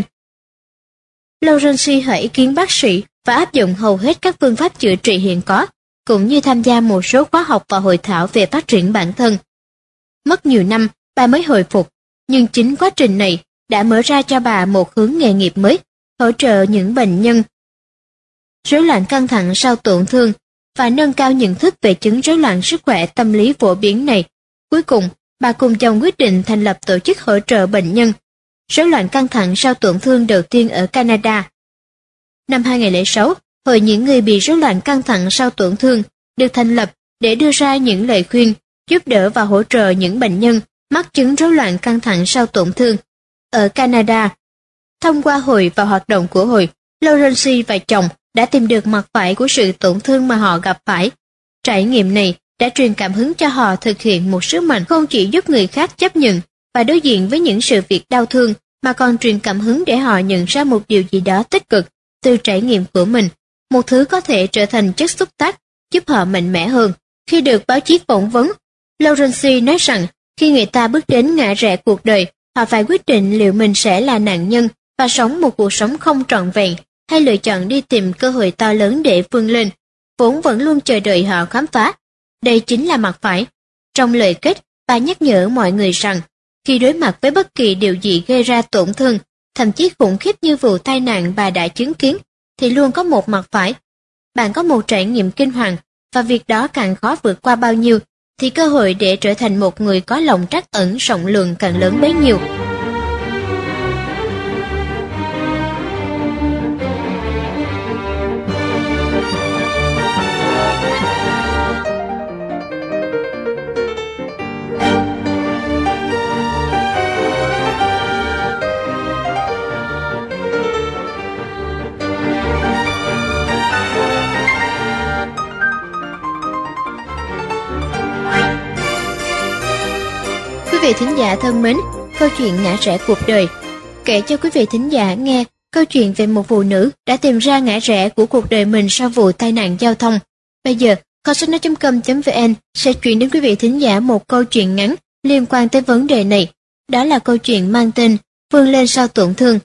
Lawrence hỏi ý kiến bác sĩ và áp dụng hầu hết các phương pháp chữa trị hiện có, cũng như tham gia một số khóa học và hội thảo về phát triển bản thân. Mất nhiều năm, bà mới hồi phục, nhưng chính quá trình này đã mở ra cho bà một hướng nghề nghiệp mới, hỗ trợ những bệnh nhân rối loạn căng thẳng sau tổn thương và nâng cao nhận thức về chứng rối loạn sức khỏe tâm lý phổ biến này. Cuối cùng, bà cùng chồng quyết định thành lập tổ chức hỗ trợ bệnh nhân rối loạn căng thẳng sau tổn thương đầu tiên ở Canada. Năm 2006, Hội những người bị rối loạn căng thẳng sau tổn thương được thành lập để đưa ra những lời khuyên, giúp đỡ và hỗ trợ những bệnh nhân mắc chứng rối loạn căng thẳng sau tổn thương ở Canada. Thông qua hội và hoạt động của hội, Lawrence và chồng đã tìm được mặt phải của sự tổn thương mà họ gặp phải. Trải nghiệm này đã truyền cảm hứng cho họ thực hiện một sứ mệnh không chỉ giúp người khác chấp nhận và đối diện với những sự việc đau thương, mà còn truyền cảm hứng để họ nhận ra một điều gì đó tích cực từ trải nghiệm của mình, một thứ có thể trở thành chất xúc tác, giúp họ mạnh mẽ hơn. Khi được báo chí phỏng vấn, Lawrence nói rằng khi người ta bước đến ngã rẽ cuộc đời, họ phải quyết định liệu mình sẽ là nạn nhân và sống một cuộc sống không trọn vẹn, hay lựa chọn đi tìm cơ hội to lớn để vươn lên, vốn vẫn luôn chờ đợi họ khám phá. Đây chính là mặt phải. Trong lời kết, bà nhắc nhở mọi người rằng, khi đối mặt với bất kỳ điều gì gây ra tổn thương, thậm chí khủng khiếp như vụ tai nạn bà đã chứng kiến, thì luôn có một mặt phải. Bạn có một trải nghiệm kinh hoàng, và việc đó càng khó vượt qua bao nhiêu, thì cơ hội để trở thành một người có lòng trắc ẩn rộng lượng càng lớn bấy nhiêu. Quý vị thính giả thân mến, câu chuyện ngã rẽ cuộc đời kể cho quý vị thính giả nghe câu chuyện về một phụ nữ đã tìm ra ngã rẽ của cuộc đời mình sau vụ tai nạn giao thông. Bây giờ, kho sách nói.com.vn sẽ chuyển đến quý vị thính giả một câu chuyện ngắn liên quan tới vấn đề này. Đó là câu chuyện mang tên Vươn lên sau tổn thương.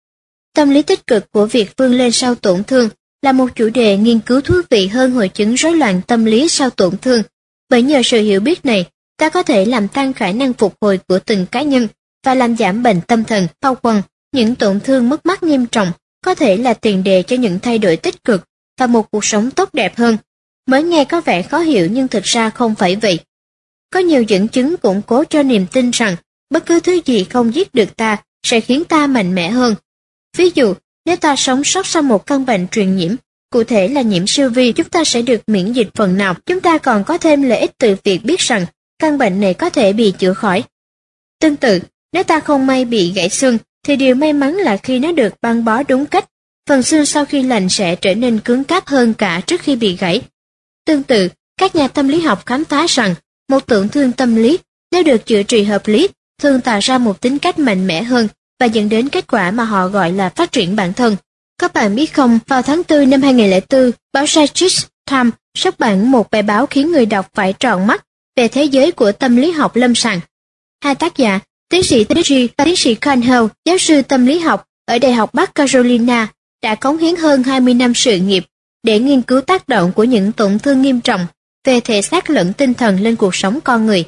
Tâm lý tích cực của việc vươn lên sau tổn thương là một chủ đề nghiên cứu thú vị hơn hội chứng rối loạn tâm lý sau tổn thương. Bởi nhờ sự hiểu biết này, ta có thể làm tăng khả năng phục hồi của từng cá nhân và làm giảm bệnh tâm thần, bao quanh những tổn thương mất mát nghiêm trọng có thể là tiền đề cho những thay đổi tích cực và một cuộc sống tốt đẹp hơn. Mới nghe có vẻ khó hiểu nhưng thực ra không phải vậy. Có nhiều dẫn chứng củng cố cho niềm tin rằng bất cứ thứ gì không giết được ta sẽ khiến ta mạnh mẽ hơn. Ví dụ, nếu ta sống sót sau một căn bệnh truyền nhiễm, cụ thể là nhiễm siêu vi, chúng ta sẽ được miễn dịch phần nào. Chúng ta còn có thêm lợi ích từ việc biết rằng căn bệnh này có thể bị chữa khỏi. Tương tự, nếu ta không may bị gãy xương, thì điều may mắn là khi nó được băng bó đúng cách, phần xương sau khi lành sẽ trở nên cứng cáp hơn cả trước khi bị gãy. Tương tự, các nhà tâm lý học khám phá rằng một tổn thương tâm lý, nếu được chữa trị hợp lý, thường tạo ra một tính cách mạnh mẽ hơn và dẫn đến kết quả mà họ gọi là phát triển bản thân. Các bạn biết không, vào tháng 4 năm 2004, báo Psychics Times xuất bản một bài báo khiến người đọc phải tròn mắt về thế giới của tâm lý học lâm sàng. Hai tác giả, tiến sĩ Terry và tiến sĩ Cahill, giáo sư tâm lý học ở Đại học Bắc Carolina, đã cống hiến hơn 20 năm sự nghiệp để nghiên cứu tác động của những tổn thương nghiêm trọng về thể xác lẫn tinh thần lên cuộc sống con người.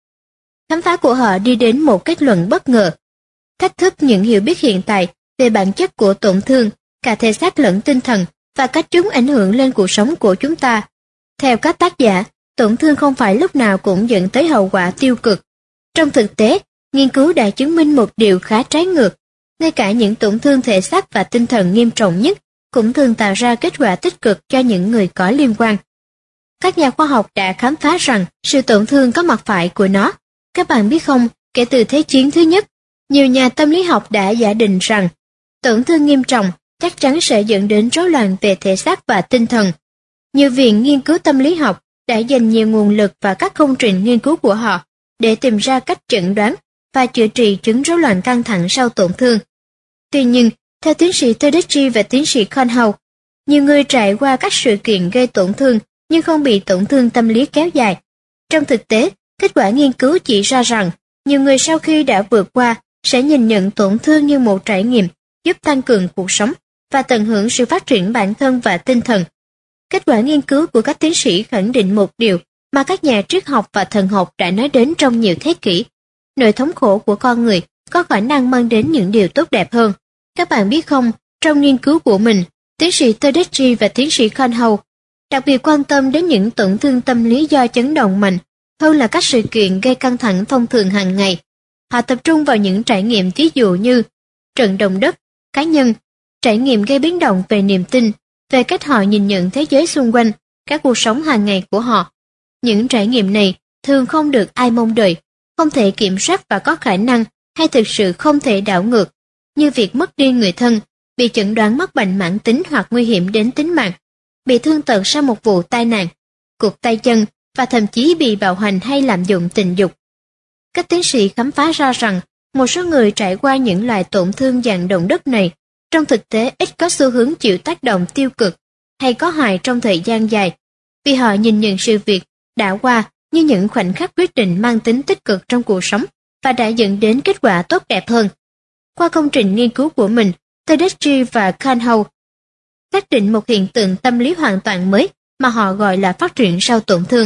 Khám phá của họ đi đến một kết luận bất ngờ. Thách thức những hiểu biết hiện tại về bản chất của tổn thương, cả thể xác lẫn tinh thần, và cách chúng ảnh hưởng lên cuộc sống của chúng ta. Theo các tác giả, tổn thương không phải lúc nào cũng dẫn tới hậu quả tiêu cực. Trong thực tế, nghiên cứu đã chứng minh một điều khá trái ngược. Ngay cả những tổn thương thể xác và tinh thần nghiêm trọng nhất cũng thường tạo ra kết quả tích cực cho những người có liên quan. Các nhà khoa học đã khám phá rằng sự tổn thương có mặt phải của nó. Các bạn biết không, kể từ Thế chiến thứ nhất, nhiều nhà tâm lý học đã giả định rằng tổn thương nghiêm trọng chắc chắn sẽ dẫn đến rối loạn về thể xác và tinh thần. Nhiều viện nghiên cứu tâm lý học đã dành nhiều nguồn lực và các công trình nghiên cứu của họ để tìm ra cách chẩn đoán và chữa trị chứng rối loạn căng thẳng sau tổn thương. Tuy nhiên, theo tiến sĩ Tedeschi và tiến sĩ Conhow, nhiều người trải qua các sự kiện gây tổn thương nhưng không bị tổn thương tâm lý kéo dài. Trong thực tế, kết quả nghiên cứu chỉ ra rằng nhiều người sau khi đã vượt qua sẽ nhìn nhận tổn thương như một trải nghiệm giúp tăng cường cuộc sống và tận hưởng sự phát triển bản thân và tinh thần. Kết quả nghiên cứu của các tiến sĩ khẳng định một điều mà các nhà triết học và thần học đã nói đến trong nhiều thế kỷ. Nỗi thống khổ của con người có khả năng mang đến những điều tốt đẹp hơn. Các bạn biết không, trong nghiên cứu của mình, tiến sĩ Tedeschi và tiến sĩ Conhow đặc biệt quan tâm đến những tổn thương tâm lý do chấn động mạnh hơn là các sự kiện gây căng thẳng thông thường hàng ngày. Họ tập trung vào những trải nghiệm ví dụ như trận động đất, cá nhân, trải nghiệm gây biến động về niềm tin, về cách họ nhìn nhận thế giới xung quanh, các cuộc sống hàng ngày của họ. Những trải nghiệm này thường không được ai mong đợi, không thể kiểm soát và có khả năng hay thực sự không thể đảo ngược, như việc mất đi người thân, bị chẩn đoán mắc bệnh mãn tính hoặc nguy hiểm đến tính mạng, bị thương tật sau một vụ tai nạn, cụt tay chân và thậm chí bị bạo hành hay lạm dụng tình dục. Các tiến sĩ khám phá ra rằng một số người trải qua những loại tổn thương dạng động đất này trong thực tế ít có xu hướng chịu tác động tiêu cực hay có hại trong thời gian dài, vì họ nhìn nhận sự việc đã qua như những khoảnh khắc quyết định mang tính tích cực trong cuộc sống và đã dẫn đến kết quả tốt đẹp hơn. Qua công trình nghiên cứu của mình, Tedeschi và Conhow xác định một hiện tượng tâm lý hoàn toàn mới mà họ gọi là phát triển sau tổn thương.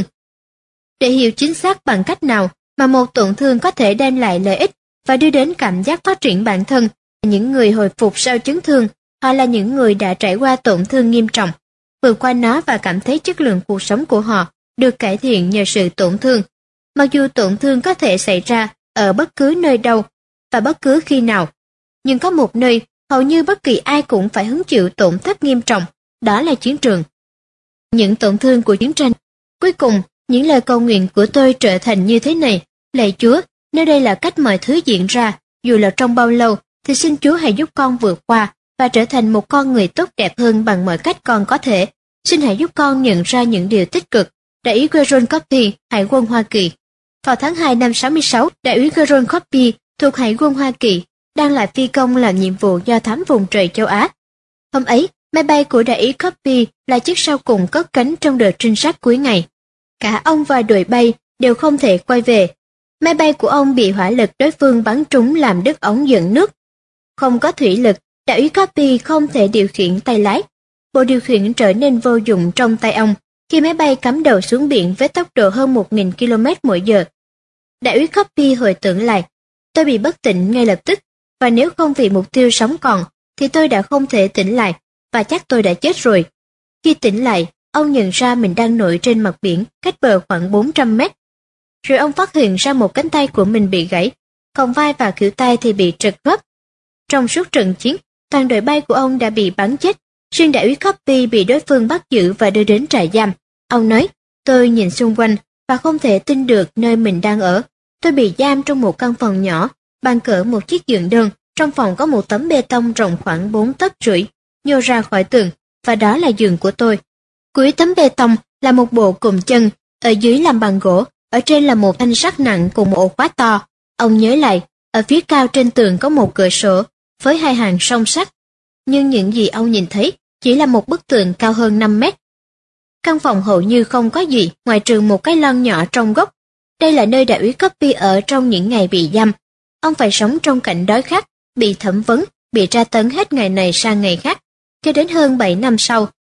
Để hiểu chính xác bằng cách nào mà một tổn thương có thể đem lại lợi ích và đưa đến cảm giác phát triển bản thân, những người hồi phục sau chấn thương, họ là những người đã trải qua tổn thương nghiêm trọng, vượt qua nó và cảm thấy chất lượng cuộc sống của họ được cải thiện nhờ sự tổn thương. Mặc dù tổn thương có thể xảy ra ở bất cứ nơi đâu và bất cứ khi nào, nhưng có một nơi hầu như bất kỳ ai cũng phải hứng chịu tổn thất nghiêm trọng, đó là chiến trường. Những tổn thương của chiến tranh. Cuối cùng, những lời cầu nguyện của tôi trở thành như thế này: lạy Chúa, nếu đây là cách mọi thứ diễn ra, dù là trong bao lâu, thì xin Chúa hãy giúp con vượt qua và trở thành một con người tốt đẹp hơn bằng mọi cách con có thể. Xin hãy giúp con nhận ra những điều tích cực. Đại úy Gerald Coffey, Hải quân Hoa Kỳ. Vào tháng 2 năm 66, đại úy Gerald Coffey thuộc Hải quân Hoa Kỳ đang là phi công làm nhiệm vụ do thám vùng trời châu Á. Hôm ấy, máy bay của đại úy Coffey là chiếc sau cùng cất cánh trong đợt trinh sát cuối ngày. Cả ông và đội bay đều không thể quay về. Máy bay của ông bị hỏa lực đối phương bắn trúng làm đứt ống dẫn nước. Không có thủy lực, đại úy Coffey không thể điều khiển tay lái. Bộ điều khiển trở nên vô dụng trong tay ông khi máy bay cắm đầu xuống biển với tốc độ hơn 1.000 km/h. Đại úy Coffey hồi tưởng lại: tôi bị bất tỉnh ngay lập tức, và nếu không vì mục tiêu sống còn, thì tôi đã không thể tỉnh lại, và chắc tôi đã chết rồi. Khi tỉnh lại, ông nhận ra mình đang nổi trên mặt biển, cách bờ khoảng 400 mét. Rồi ông phát hiện ra một cánh tay của mình bị gãy, còn vai và khuỷu tay thì bị trật khớp. Trong suốt trận chiến, toàn đội bay của ông đã bị bắn chết. Riêng đại úy Coffey bị đối phương bắt giữ và đưa đến trại giam. Ông nói: tôi nhìn xung quanh và không thể tin được nơi mình đang ở. Tôi bị giam trong một căn phòng nhỏ, bằng cỡ một chiếc giường đơn. Trong phòng có một tấm bê tông rộng khoảng 4,5 tấc nhô ra khỏi tường, và đó là giường của tôi. Cuối tấm bê tông là một bộ cùm chân, ở dưới làm bằng gỗ, ở trên là một thanh sắt nặng cùng một ổ khóa to. Ông nhớ lại, ở phía cao trên tường có một cửa sổ với 2 hàng song sắt. Nhưng những gì ông nhìn thấy chỉ là một bức tường cao hơn 5 mét. Căn phòng hầu như không có gì ngoài trừ một cái lon nhỏ trong góc. Đây là nơi đại úy Coffey ở trong những ngày bị giam. Ông phải sống trong cảnh đói khát, bị thẩm vấn, bị tra tấn hết ngày này sang ngày khác. Cho đến hơn 7 năm sau,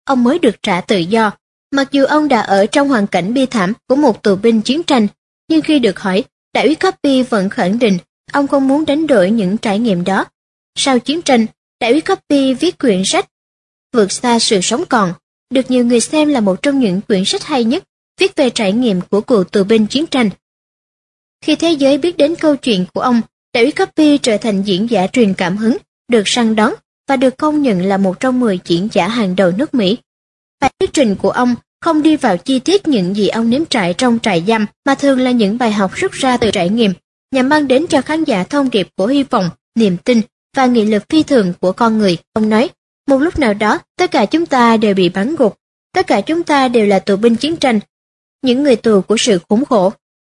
ông mới được trả tự do. Mặc dù ông đã ở trong hoàn cảnh bi thảm của một tù binh chiến tranh, nhưng khi được hỏi, đại úy Coppi vẫn khẳng định ông không muốn đánh đổi những trải nghiệm đó. Sau chiến tranh, đại úy Coppi viết quyển sách Vượt xa sự sống còn, được nhiều người xem là một trong những quyển sách hay nhất viết về trải nghiệm của cuộc tù binh chiến tranh. Khi thế giới biết đến câu chuyện của ông, đại úy Coppi trở thành diễn giả truyền cảm hứng, được săn đón và được công nhận là một trong 10 diễn giả hàng đầu nước Mỹ. Bài thuyết trình của ông không đi vào chi tiết những gì ông nếm trải trong trại giam, mà thường là những bài học rút ra từ trải nghiệm, nhằm mang đến cho khán giả thông điệp của hy vọng, niềm tin và nghị lực phi thường của con người. Ông nói, một lúc nào đó, tất cả chúng ta đều bị bắn gục, tất cả chúng ta đều là tù binh chiến tranh, những người tù của sự khốn khổ.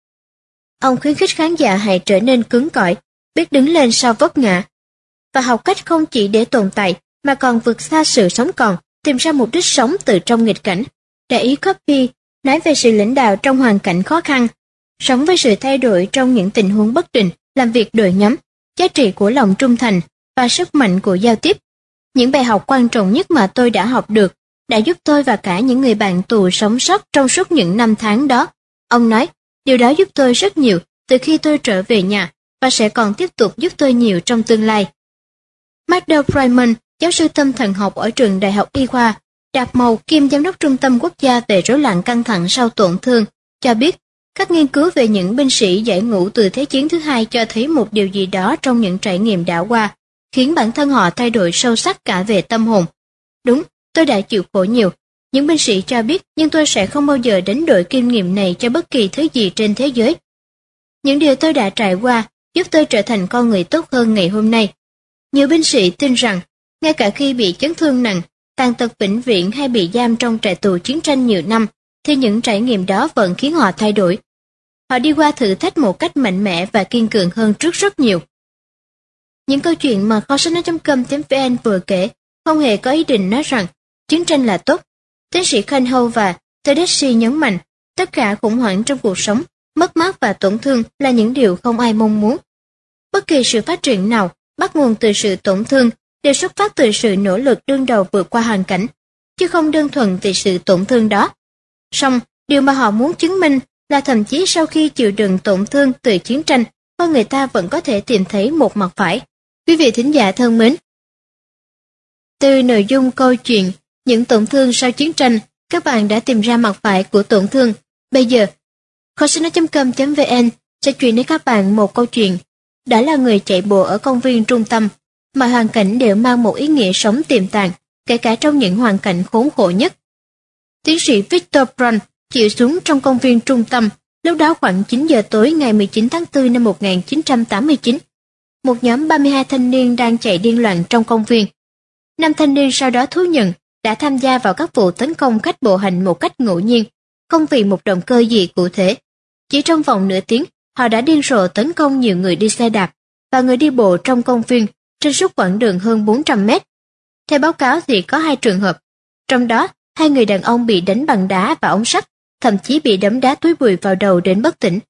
Ông khuyến khích khán giả hãy trở nên cứng cỏi, biết đứng lên sau vấp ngã, và học cách không chỉ để tồn tại, mà còn vượt xa sự sống còn, tìm ra mục đích sống từ trong nghịch cảnh. Đại úy Coppi nói về sự lãnh đạo trong hoàn cảnh khó khăn, sống với sự thay đổi trong những tình huống bất định, làm việc đội nhóm, giá trị của lòng trung thành và sức mạnh của giao tiếp. Những bài học quan trọng nhất mà tôi đã học được đã giúp tôi và cả những người bạn tù sống sót trong suốt những năm tháng đó. Ông nói, điều đó giúp tôi rất nhiều từ khi tôi trở về nhà và sẽ còn tiếp tục giúp tôi nhiều trong tương lai. Magda Freiman, giáo sư tâm thần học ở trường Đại học Y khoa Dartmouth kiêm giám đốc Trung tâm Quốc gia về rối loạn căng thẳng sau tổn thương, cho biết các nghiên cứu về những binh sĩ giải ngũ từ Thế chiến thứ hai cho thấy một điều gì đó trong những trải nghiệm đã qua, khiến bản thân họ thay đổi sâu sắc cả về tâm hồn. Đúng, tôi đã chịu khổ nhiều, những binh sĩ cho biết, nhưng tôi sẽ không bao giờ đánh đổi kinh nghiệm này cho bất kỳ thứ gì trên thế giới. Những điều tôi đã trải qua giúp tôi trở thành con người tốt hơn ngày hôm nay. Nhiều binh sĩ tin rằng, ngay cả khi bị chấn thương nặng, tàn tật vĩnh viễn hay bị giam trong trại tù chiến tranh nhiều năm, thì những trải nghiệm đó vẫn khiến họ thay đổi. Họ đi qua thử thách một cách mạnh mẽ và kiên cường hơn trước rất nhiều. Những câu chuyện mà kho sách nói.com.vn vừa kể không hề có ý định nói rằng chiến tranh là tốt. Tiến sĩ Khanh Hâu và Tedeschi nhấn mạnh, tất cả khủng hoảng trong cuộc sống, mất mát và tổn thương là những điều không ai mong muốn. Bất kỳ sự phát triển nào bắt nguồn từ sự tổn thương đều xuất phát từ sự nỗ lực đương đầu vượt qua hoàn cảnh, chứ không đơn thuần vì sự tổn thương đó. Song, điều mà họ muốn chứng minh là thậm chí sau khi chịu đựng tổn thương từ chiến tranh, con người ta vẫn có thể tìm thấy một mặt phải. Quý vị thính giả thân mến, từ nội dung câu chuyện Những tổn thương sau chiến tranh, các bạn đã tìm ra mặt phải của tổn thương. Bây giờ, kho sách nói.com.vn sẽ truyền đến các bạn một câu chuyện, đó là người chạy bộ ở công viên trung tâm. Mọi hoàn cảnh đều mang một ý nghĩa sống tiềm tàng, kể cả trong những hoàn cảnh khốn khổ nhất. Tiến sĩ Victor Brown chịu xuống trong công viên trung tâm, lúc đó khoảng 9 giờ tối ngày 19 tháng 4 năm 1989. Một nhóm 32 thanh niên đang chạy điên loạn trong công viên. 5 thanh niên sau đó thú nhận đã tham gia vào các vụ tấn công khách bộ hành một cách ngẫu nhiên, không vì một động cơ gì cụ thể. Chỉ trong vòng nửa tiếng, họ đã điên rồ tấn công nhiều người đi xe đạp và người đi bộ trong công viên trên suốt quãng đường hơn 400 mét. Theo báo cáo thì có 2 trường hợp, trong đó 2 người đàn ông bị đánh bằng đá và ống sắt, thậm chí bị đấm đá túi bụi vào đầu đến bất tỉnh.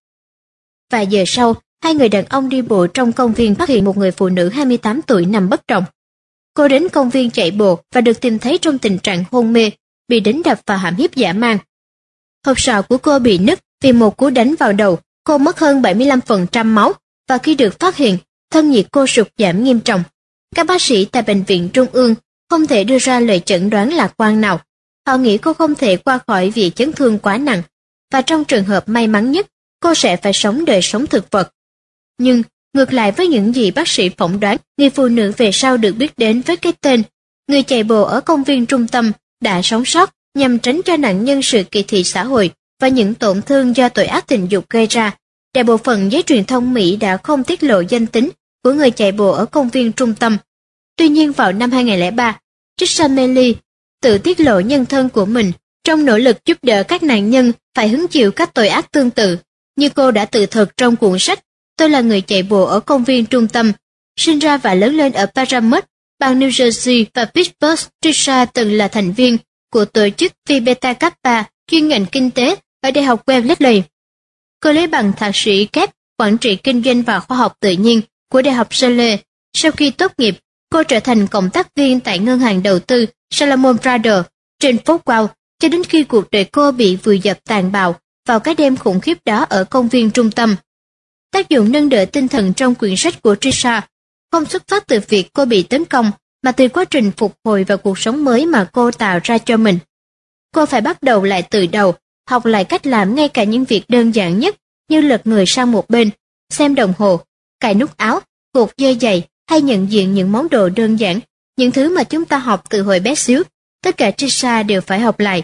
Vài giờ sau, 2 người đàn ông đi bộ trong công viên phát hiện một người phụ nữ 28 tuổi nằm bất động. Cô đến công viên chạy bộ và được tìm thấy trong tình trạng hôn mê, bị đánh đập và hãm hiếp dã man. Hộp sọ của cô bị nứt vì một cú đánh vào đầu, cô mất hơn 75% máu và khi được phát hiện, thân nhiệt cô sụt giảm nghiêm trọng. Các bác sĩ tại Bệnh viện Trung ương không thể đưa ra lời chẩn đoán lạc quan nào. Họ nghĩ cô không thể qua khỏi vì chấn thương quá nặng, và trong trường hợp may mắn nhất, cô sẽ phải sống đời sống thực vật. Nhưng, ngược lại với những gì bác sĩ phỏng đoán, người phụ nữ về sau được biết đến với cái tên người chạy bộ ở công viên trung tâm đã sống sót nhằm tránh cho nạn nhân sự kỳ thị xã hội và những tổn thương do tội ác tình dục gây ra. Đại bộ phận giới truyền thông Mỹ đã không tiết lộ danh tính của người chạy bộ ở công viên trung tâm. Tuy nhiên vào năm 2003, Trisha Meili tự tiết lộ nhân thân của mình trong nỗ lực giúp đỡ các nạn nhân phải hứng chịu các tội ác tương tự, như cô đã tự thuật trong cuốn sách Tôi là người chạy bộ ở công viên trung tâm. Sinh ra và lớn lên ở Paramus, bang New Jersey và Pittsburgh, Trisha từng là thành viên của tổ chức Phi Beta Kappa chuyên ngành kinh tế ở Đại học Wellesley. Cô lấy bằng thạc sĩ kép quản trị kinh doanh và khoa học tự nhiên của Đại học Yale. Sau khi tốt nghiệp, cô trở thành cộng tác viên tại ngân hàng đầu tư Salomon Brothers trên phố Wall, cho đến khi cuộc đời cô bị vùi dập tàn bạo vào cái đêm khủng khiếp đó ở công viên trung tâm. Tác dụng nâng đỡ tinh thần trong quyển sách của Trisha không xuất phát từ việc cô bị tấn công, mà từ quá trình phục hồi và cuộc sống mới mà cô tạo ra cho mình. Cô phải bắt đầu lại từ đầu, học lại cách làm ngay cả những việc đơn giản nhất như lật người sang một bên, xem đồng hồ, cài nút áo, cột dây giày hay nhận diện những món đồ đơn giản, những thứ mà chúng ta học từ hồi bé xíu. Tất cả Trisha đều phải học lại.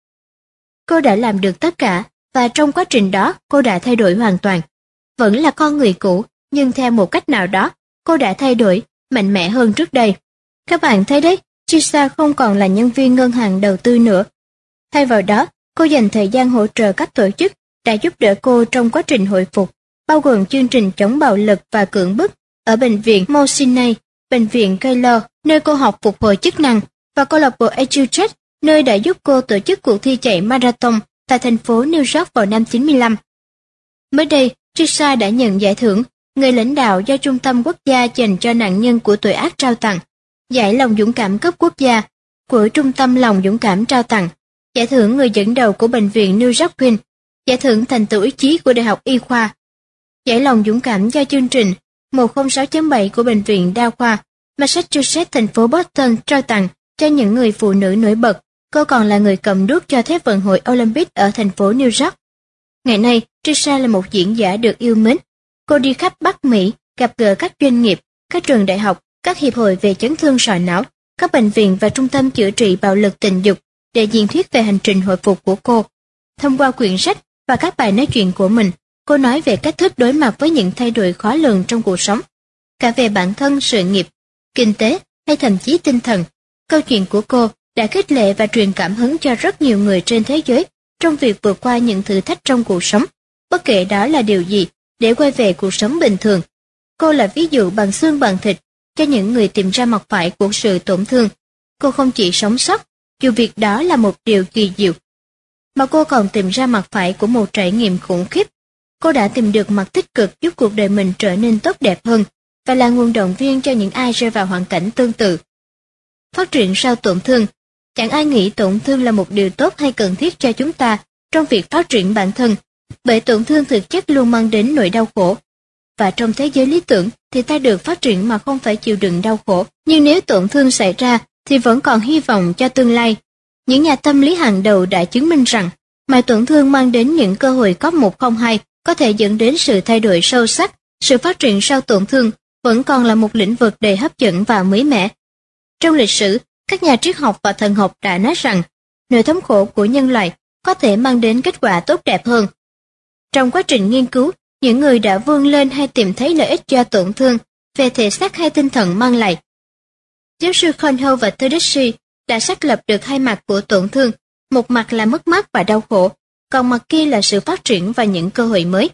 Cô đã làm được tất cả, và trong quá trình đó cô đã thay đổi hoàn toàn. Vẫn là con người cũ, nhưng theo một cách nào đó, cô đã thay đổi, mạnh mẽ hơn trước đây. Các bạn thấy đấy, Trisha không còn là nhân viên ngân hàng đầu tư nữa. Thay vào đó, cô dành thời gian hỗ trợ các tổ chức đã giúp đỡ cô trong quá trình hồi phục, bao gồm chương trình chống bạo lực và cưỡng bức ở bệnh viện Mount Sinai, bệnh viện Keller, nơi cô học phục hồi chức năng, và câu lạc bộ EduTech, nơi đã giúp cô tổ chức cuộc thi chạy marathon tại thành phố New York vào năm 95. Mới đây, Trisha đã nhận giải thưởng người lãnh đạo do Trung tâm Quốc gia dành cho nạn nhân của tội ác trao tặng, giải lòng dũng cảm cấp quốc gia của Trung tâm lòng dũng cảm trao tặng, giải thưởng người dẫn đầu của bệnh viện New York Queen, giải thưởng thành tựu ý chí của Đại học Y khoa, giải lòng dũng cảm do chương trình 106.7 của bệnh viện đa khoa Massachusetts thành phố Boston trao tặng cho những người phụ nữ nổi bật. Cô còn là người cầm đuốc cho Thế vận hội Olympic ở thành phố New York. Ngày nay, Trisha là một diễn giả được yêu mến. Cô đi khắp Bắc Mỹ, gặp gỡ các doanh nghiệp, các trường đại học, các hiệp hội về chấn thương sọ não, các bệnh viện và trung tâm chữa trị bạo lực tình dục để diễn thuyết về hành trình hồi phục của cô. Thông qua quyển sách và các bài nói chuyện của mình, cô nói về cách thức đối mặt với những thay đổi khó lường trong cuộc sống, cả về bản thân, sự nghiệp, kinh tế hay thậm chí tinh thần. Câu chuyện của cô đã khích lệ và truyền cảm hứng cho rất nhiều người trên thế giới trong việc vượt qua những thử thách trong cuộc sống, bất kể đó là điều gì, để quay về cuộc sống bình thường. Cô là ví dụ bằng xương bằng thịt cho những người tìm ra mặt phải của sự tổn thương. Cô không chỉ sống sót, dù việc đó là một điều kỳ diệu, mà cô còn tìm ra mặt phải của một trải nghiệm khủng khiếp. Cô đã tìm được mặt tích cực giúp cuộc đời mình trở nên tốt đẹp hơn, và là nguồn động viên cho những ai rơi vào hoàn cảnh tương tự. Phát triển sau tổn thương. Chẳng ai nghĩ tổn thương là một điều tốt hay cần thiết cho chúng ta trong việc phát triển bản thân, bởi tổn thương thực chất luôn mang đến nỗi đau khổ. Và trong thế giới lý tưởng thì ta được phát triển mà không phải chịu đựng đau khổ, nhưng nếu tổn thương xảy ra thì vẫn còn hy vọng cho tương lai. Những nhà tâm lý hàng đầu đã chứng minh rằng mà tổn thương mang đến những cơ hội COP 102 có thể dẫn đến sự thay đổi sâu sắc. Sự phát triển sau tổn thương vẫn còn là một lĩnh vực đầy hấp dẫn và mới mẻ. Trong lịch sử, các nhà triết học và thần học đã nói rằng nỗi thống khổ của nhân loại có thể mang đến kết quả tốt đẹp hơn. Trong quá trình nghiên cứu, những người đã vươn lên hay tìm thấy lợi ích do tổn thương về thể xác hay tinh thần mang lại. Giáo sư Conho và Tedeschi đã xác lập được hai mặt của tổn thương, một mặt là mất mát và đau khổ, còn mặt kia là sự phát triển và những cơ hội mới.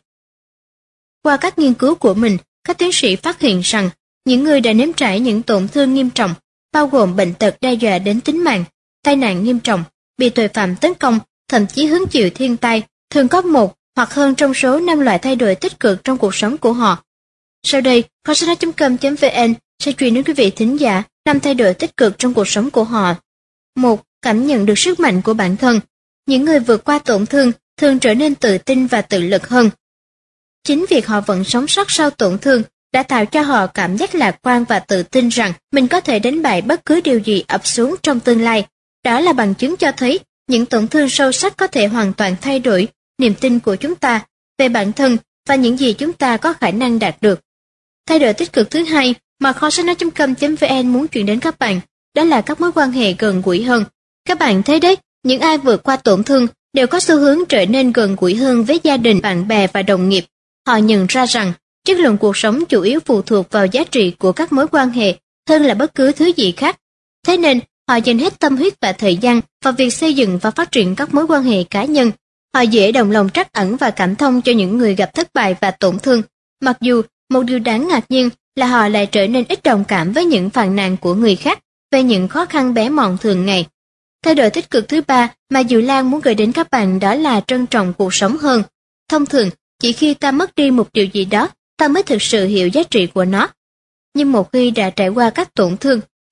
Qua các nghiên cứu của mình, các tiến sĩ phát hiện rằng những người đã nếm trải những tổn thương nghiêm trọng, bao gồm bệnh tật đe dọa đến tính mạng, tai nạn nghiêm trọng, bị tội phạm tấn công, thậm chí hứng chịu thiên tai, thường có một hoặc hơn trong số 5 loại thay đổi tích cực trong cuộc sống của họ. Sau đây, kho.com.vn sẽ truyền đến quý vị thính giả 5 thay đổi tích cực trong cuộc sống của họ. 1. Cảm nhận được sức mạnh của bản thân. Những người vượt qua tổn thương thường trở nên tự tin và tự lực hơn. Chính việc họ vẫn sống sót sau tổn thương đã tạo cho họ cảm giác lạc quan và tự tin rằng mình có thể đánh bại bất cứ điều gì ập xuống trong tương lai. Đó là bằng chứng cho thấy những tổn thương sâu sắc có thể hoàn toàn thay đổi niềm tin của chúng ta về bản thân và những gì chúng ta có khả năng đạt được. Thay đổi tích cực thứ hai mà kho.com.vn muốn chuyển đến các bạn, đó là các mối quan hệ gần gũi hơn. Các bạn thấy đấy, những ai vượt qua tổn thương đều có xu hướng trở nên gần gũi hơn với gia đình, bạn bè và đồng nghiệp. Họ nhận ra rằng chất lượng cuộc sống chủ yếu phụ thuộc vào giá trị của các mối quan hệ hơn là bất cứ thứ gì khác. Thế nên, họ dành hết tâm huyết và thời gian vào việc xây dựng và phát triển các mối quan hệ cá nhân. Họ dễ đồng lòng trắc ẩn và cảm thông cho những người gặp thất bại và tổn thương. Mặc dù, một điều đáng ngạc nhiên là họ lại trở nên ít đồng cảm với những phàn nàn của người khác về những khó khăn bé mọn thường ngày. Thay đổi tích cực thứ ba mà Diệu Lan muốn gửi đến các bạn đó là trân trọng cuộc sống hơn. Thông thường, chỉ khi ta mất đi một điều gì đó, ta mới thực sự hiểu giá trị của nó. Nhưng một khi đã trải qua các tổn thương,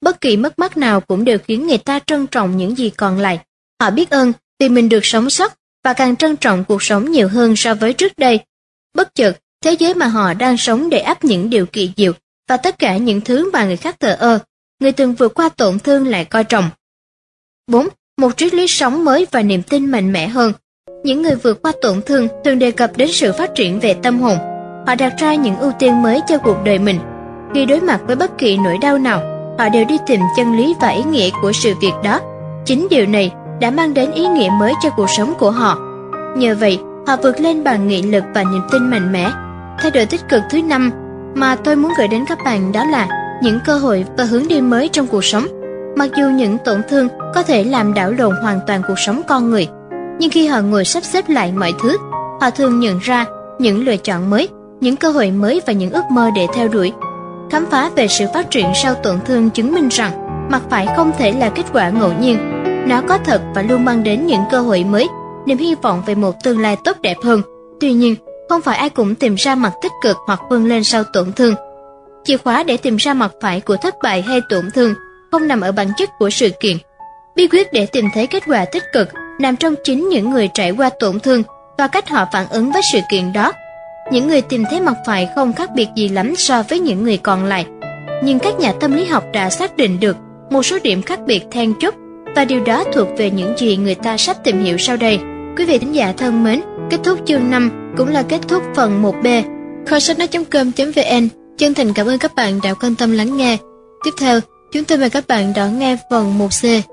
Bất kỳ mất mát nào cũng đều khiến người ta trân trọng những gì còn lại. Họ biết ơn vì mình được sống sót và càng trân trọng cuộc sống nhiều hơn so với trước đây. Bất chợt, thế giới mà họ đang sống đầy ắp những điều kỳ diệu và tất cả những thứ mà người khác thờ ơ, người từng vượt qua tổn thương lại coi trọng. 4. Một triết lý sống mới và niềm tin mạnh mẽ hơn. Những người vượt qua tổn thương thường đề cập đến sự phát triển về tâm hồn. Họ đặt ra những ưu tiên mới cho cuộc đời mình. Khi đối mặt với bất kỳ nỗi đau nào, họ đều đi tìm chân lý và ý nghĩa của sự việc đó. Chính điều này đã mang đến ý nghĩa mới cho cuộc sống của họ. Nhờ vậy, họ vượt lên bằng nghị lực và niềm tin mạnh mẽ. Thay đổi tích cực thứ 5 mà tôi muốn gửi đến các bạn đó là những cơ hội và hướng đi mới trong cuộc sống. Mặc dù những tổn thương có thể làm đảo lộn hoàn toàn cuộc sống con người, nhưng khi họ ngồi sắp xếp lại mọi thứ, họ thường nhận ra những lựa chọn mới, những cơ hội mới và những ước mơ để theo đuổi. Khám phá về sự phát triển sau tổn thương chứng minh rằng mặc phải không thể là kết quả ngẫu nhiên. Nó có thật và luôn mang đến những cơ hội mới, niềm hy vọng về một tương lai tốt đẹp hơn. Tuy nhiên, không phải ai cũng tìm ra mặt tích cực hoặc vươn lên sau tổn thương. Chìa khóa để tìm ra mặt phải của thất bại hay tổn thương không nằm ở bản chất của sự kiện. Bí quyết để tìm thấy kết quả tích cực nằm trong chính những người trải qua tổn thương và cách họ phản ứng với sự kiện đó. Những người tìm thấy mặt phải không khác biệt gì lắm so với những người còn lại, nhưng các nhà tâm lý học đã xác định được một số điểm khác biệt then chốt, và điều đó thuộc về những gì người ta sắp tìm hiểu sau đây. Quý vị thính giả thân mến, kết thúc chương 5 cũng là kết thúc phần 1B. Kho sách nói.com.vn chân thành cảm ơn các bạn đã quan tâm lắng nghe. Tiếp theo, chúng tôi mời các bạn đón nghe phần 1C.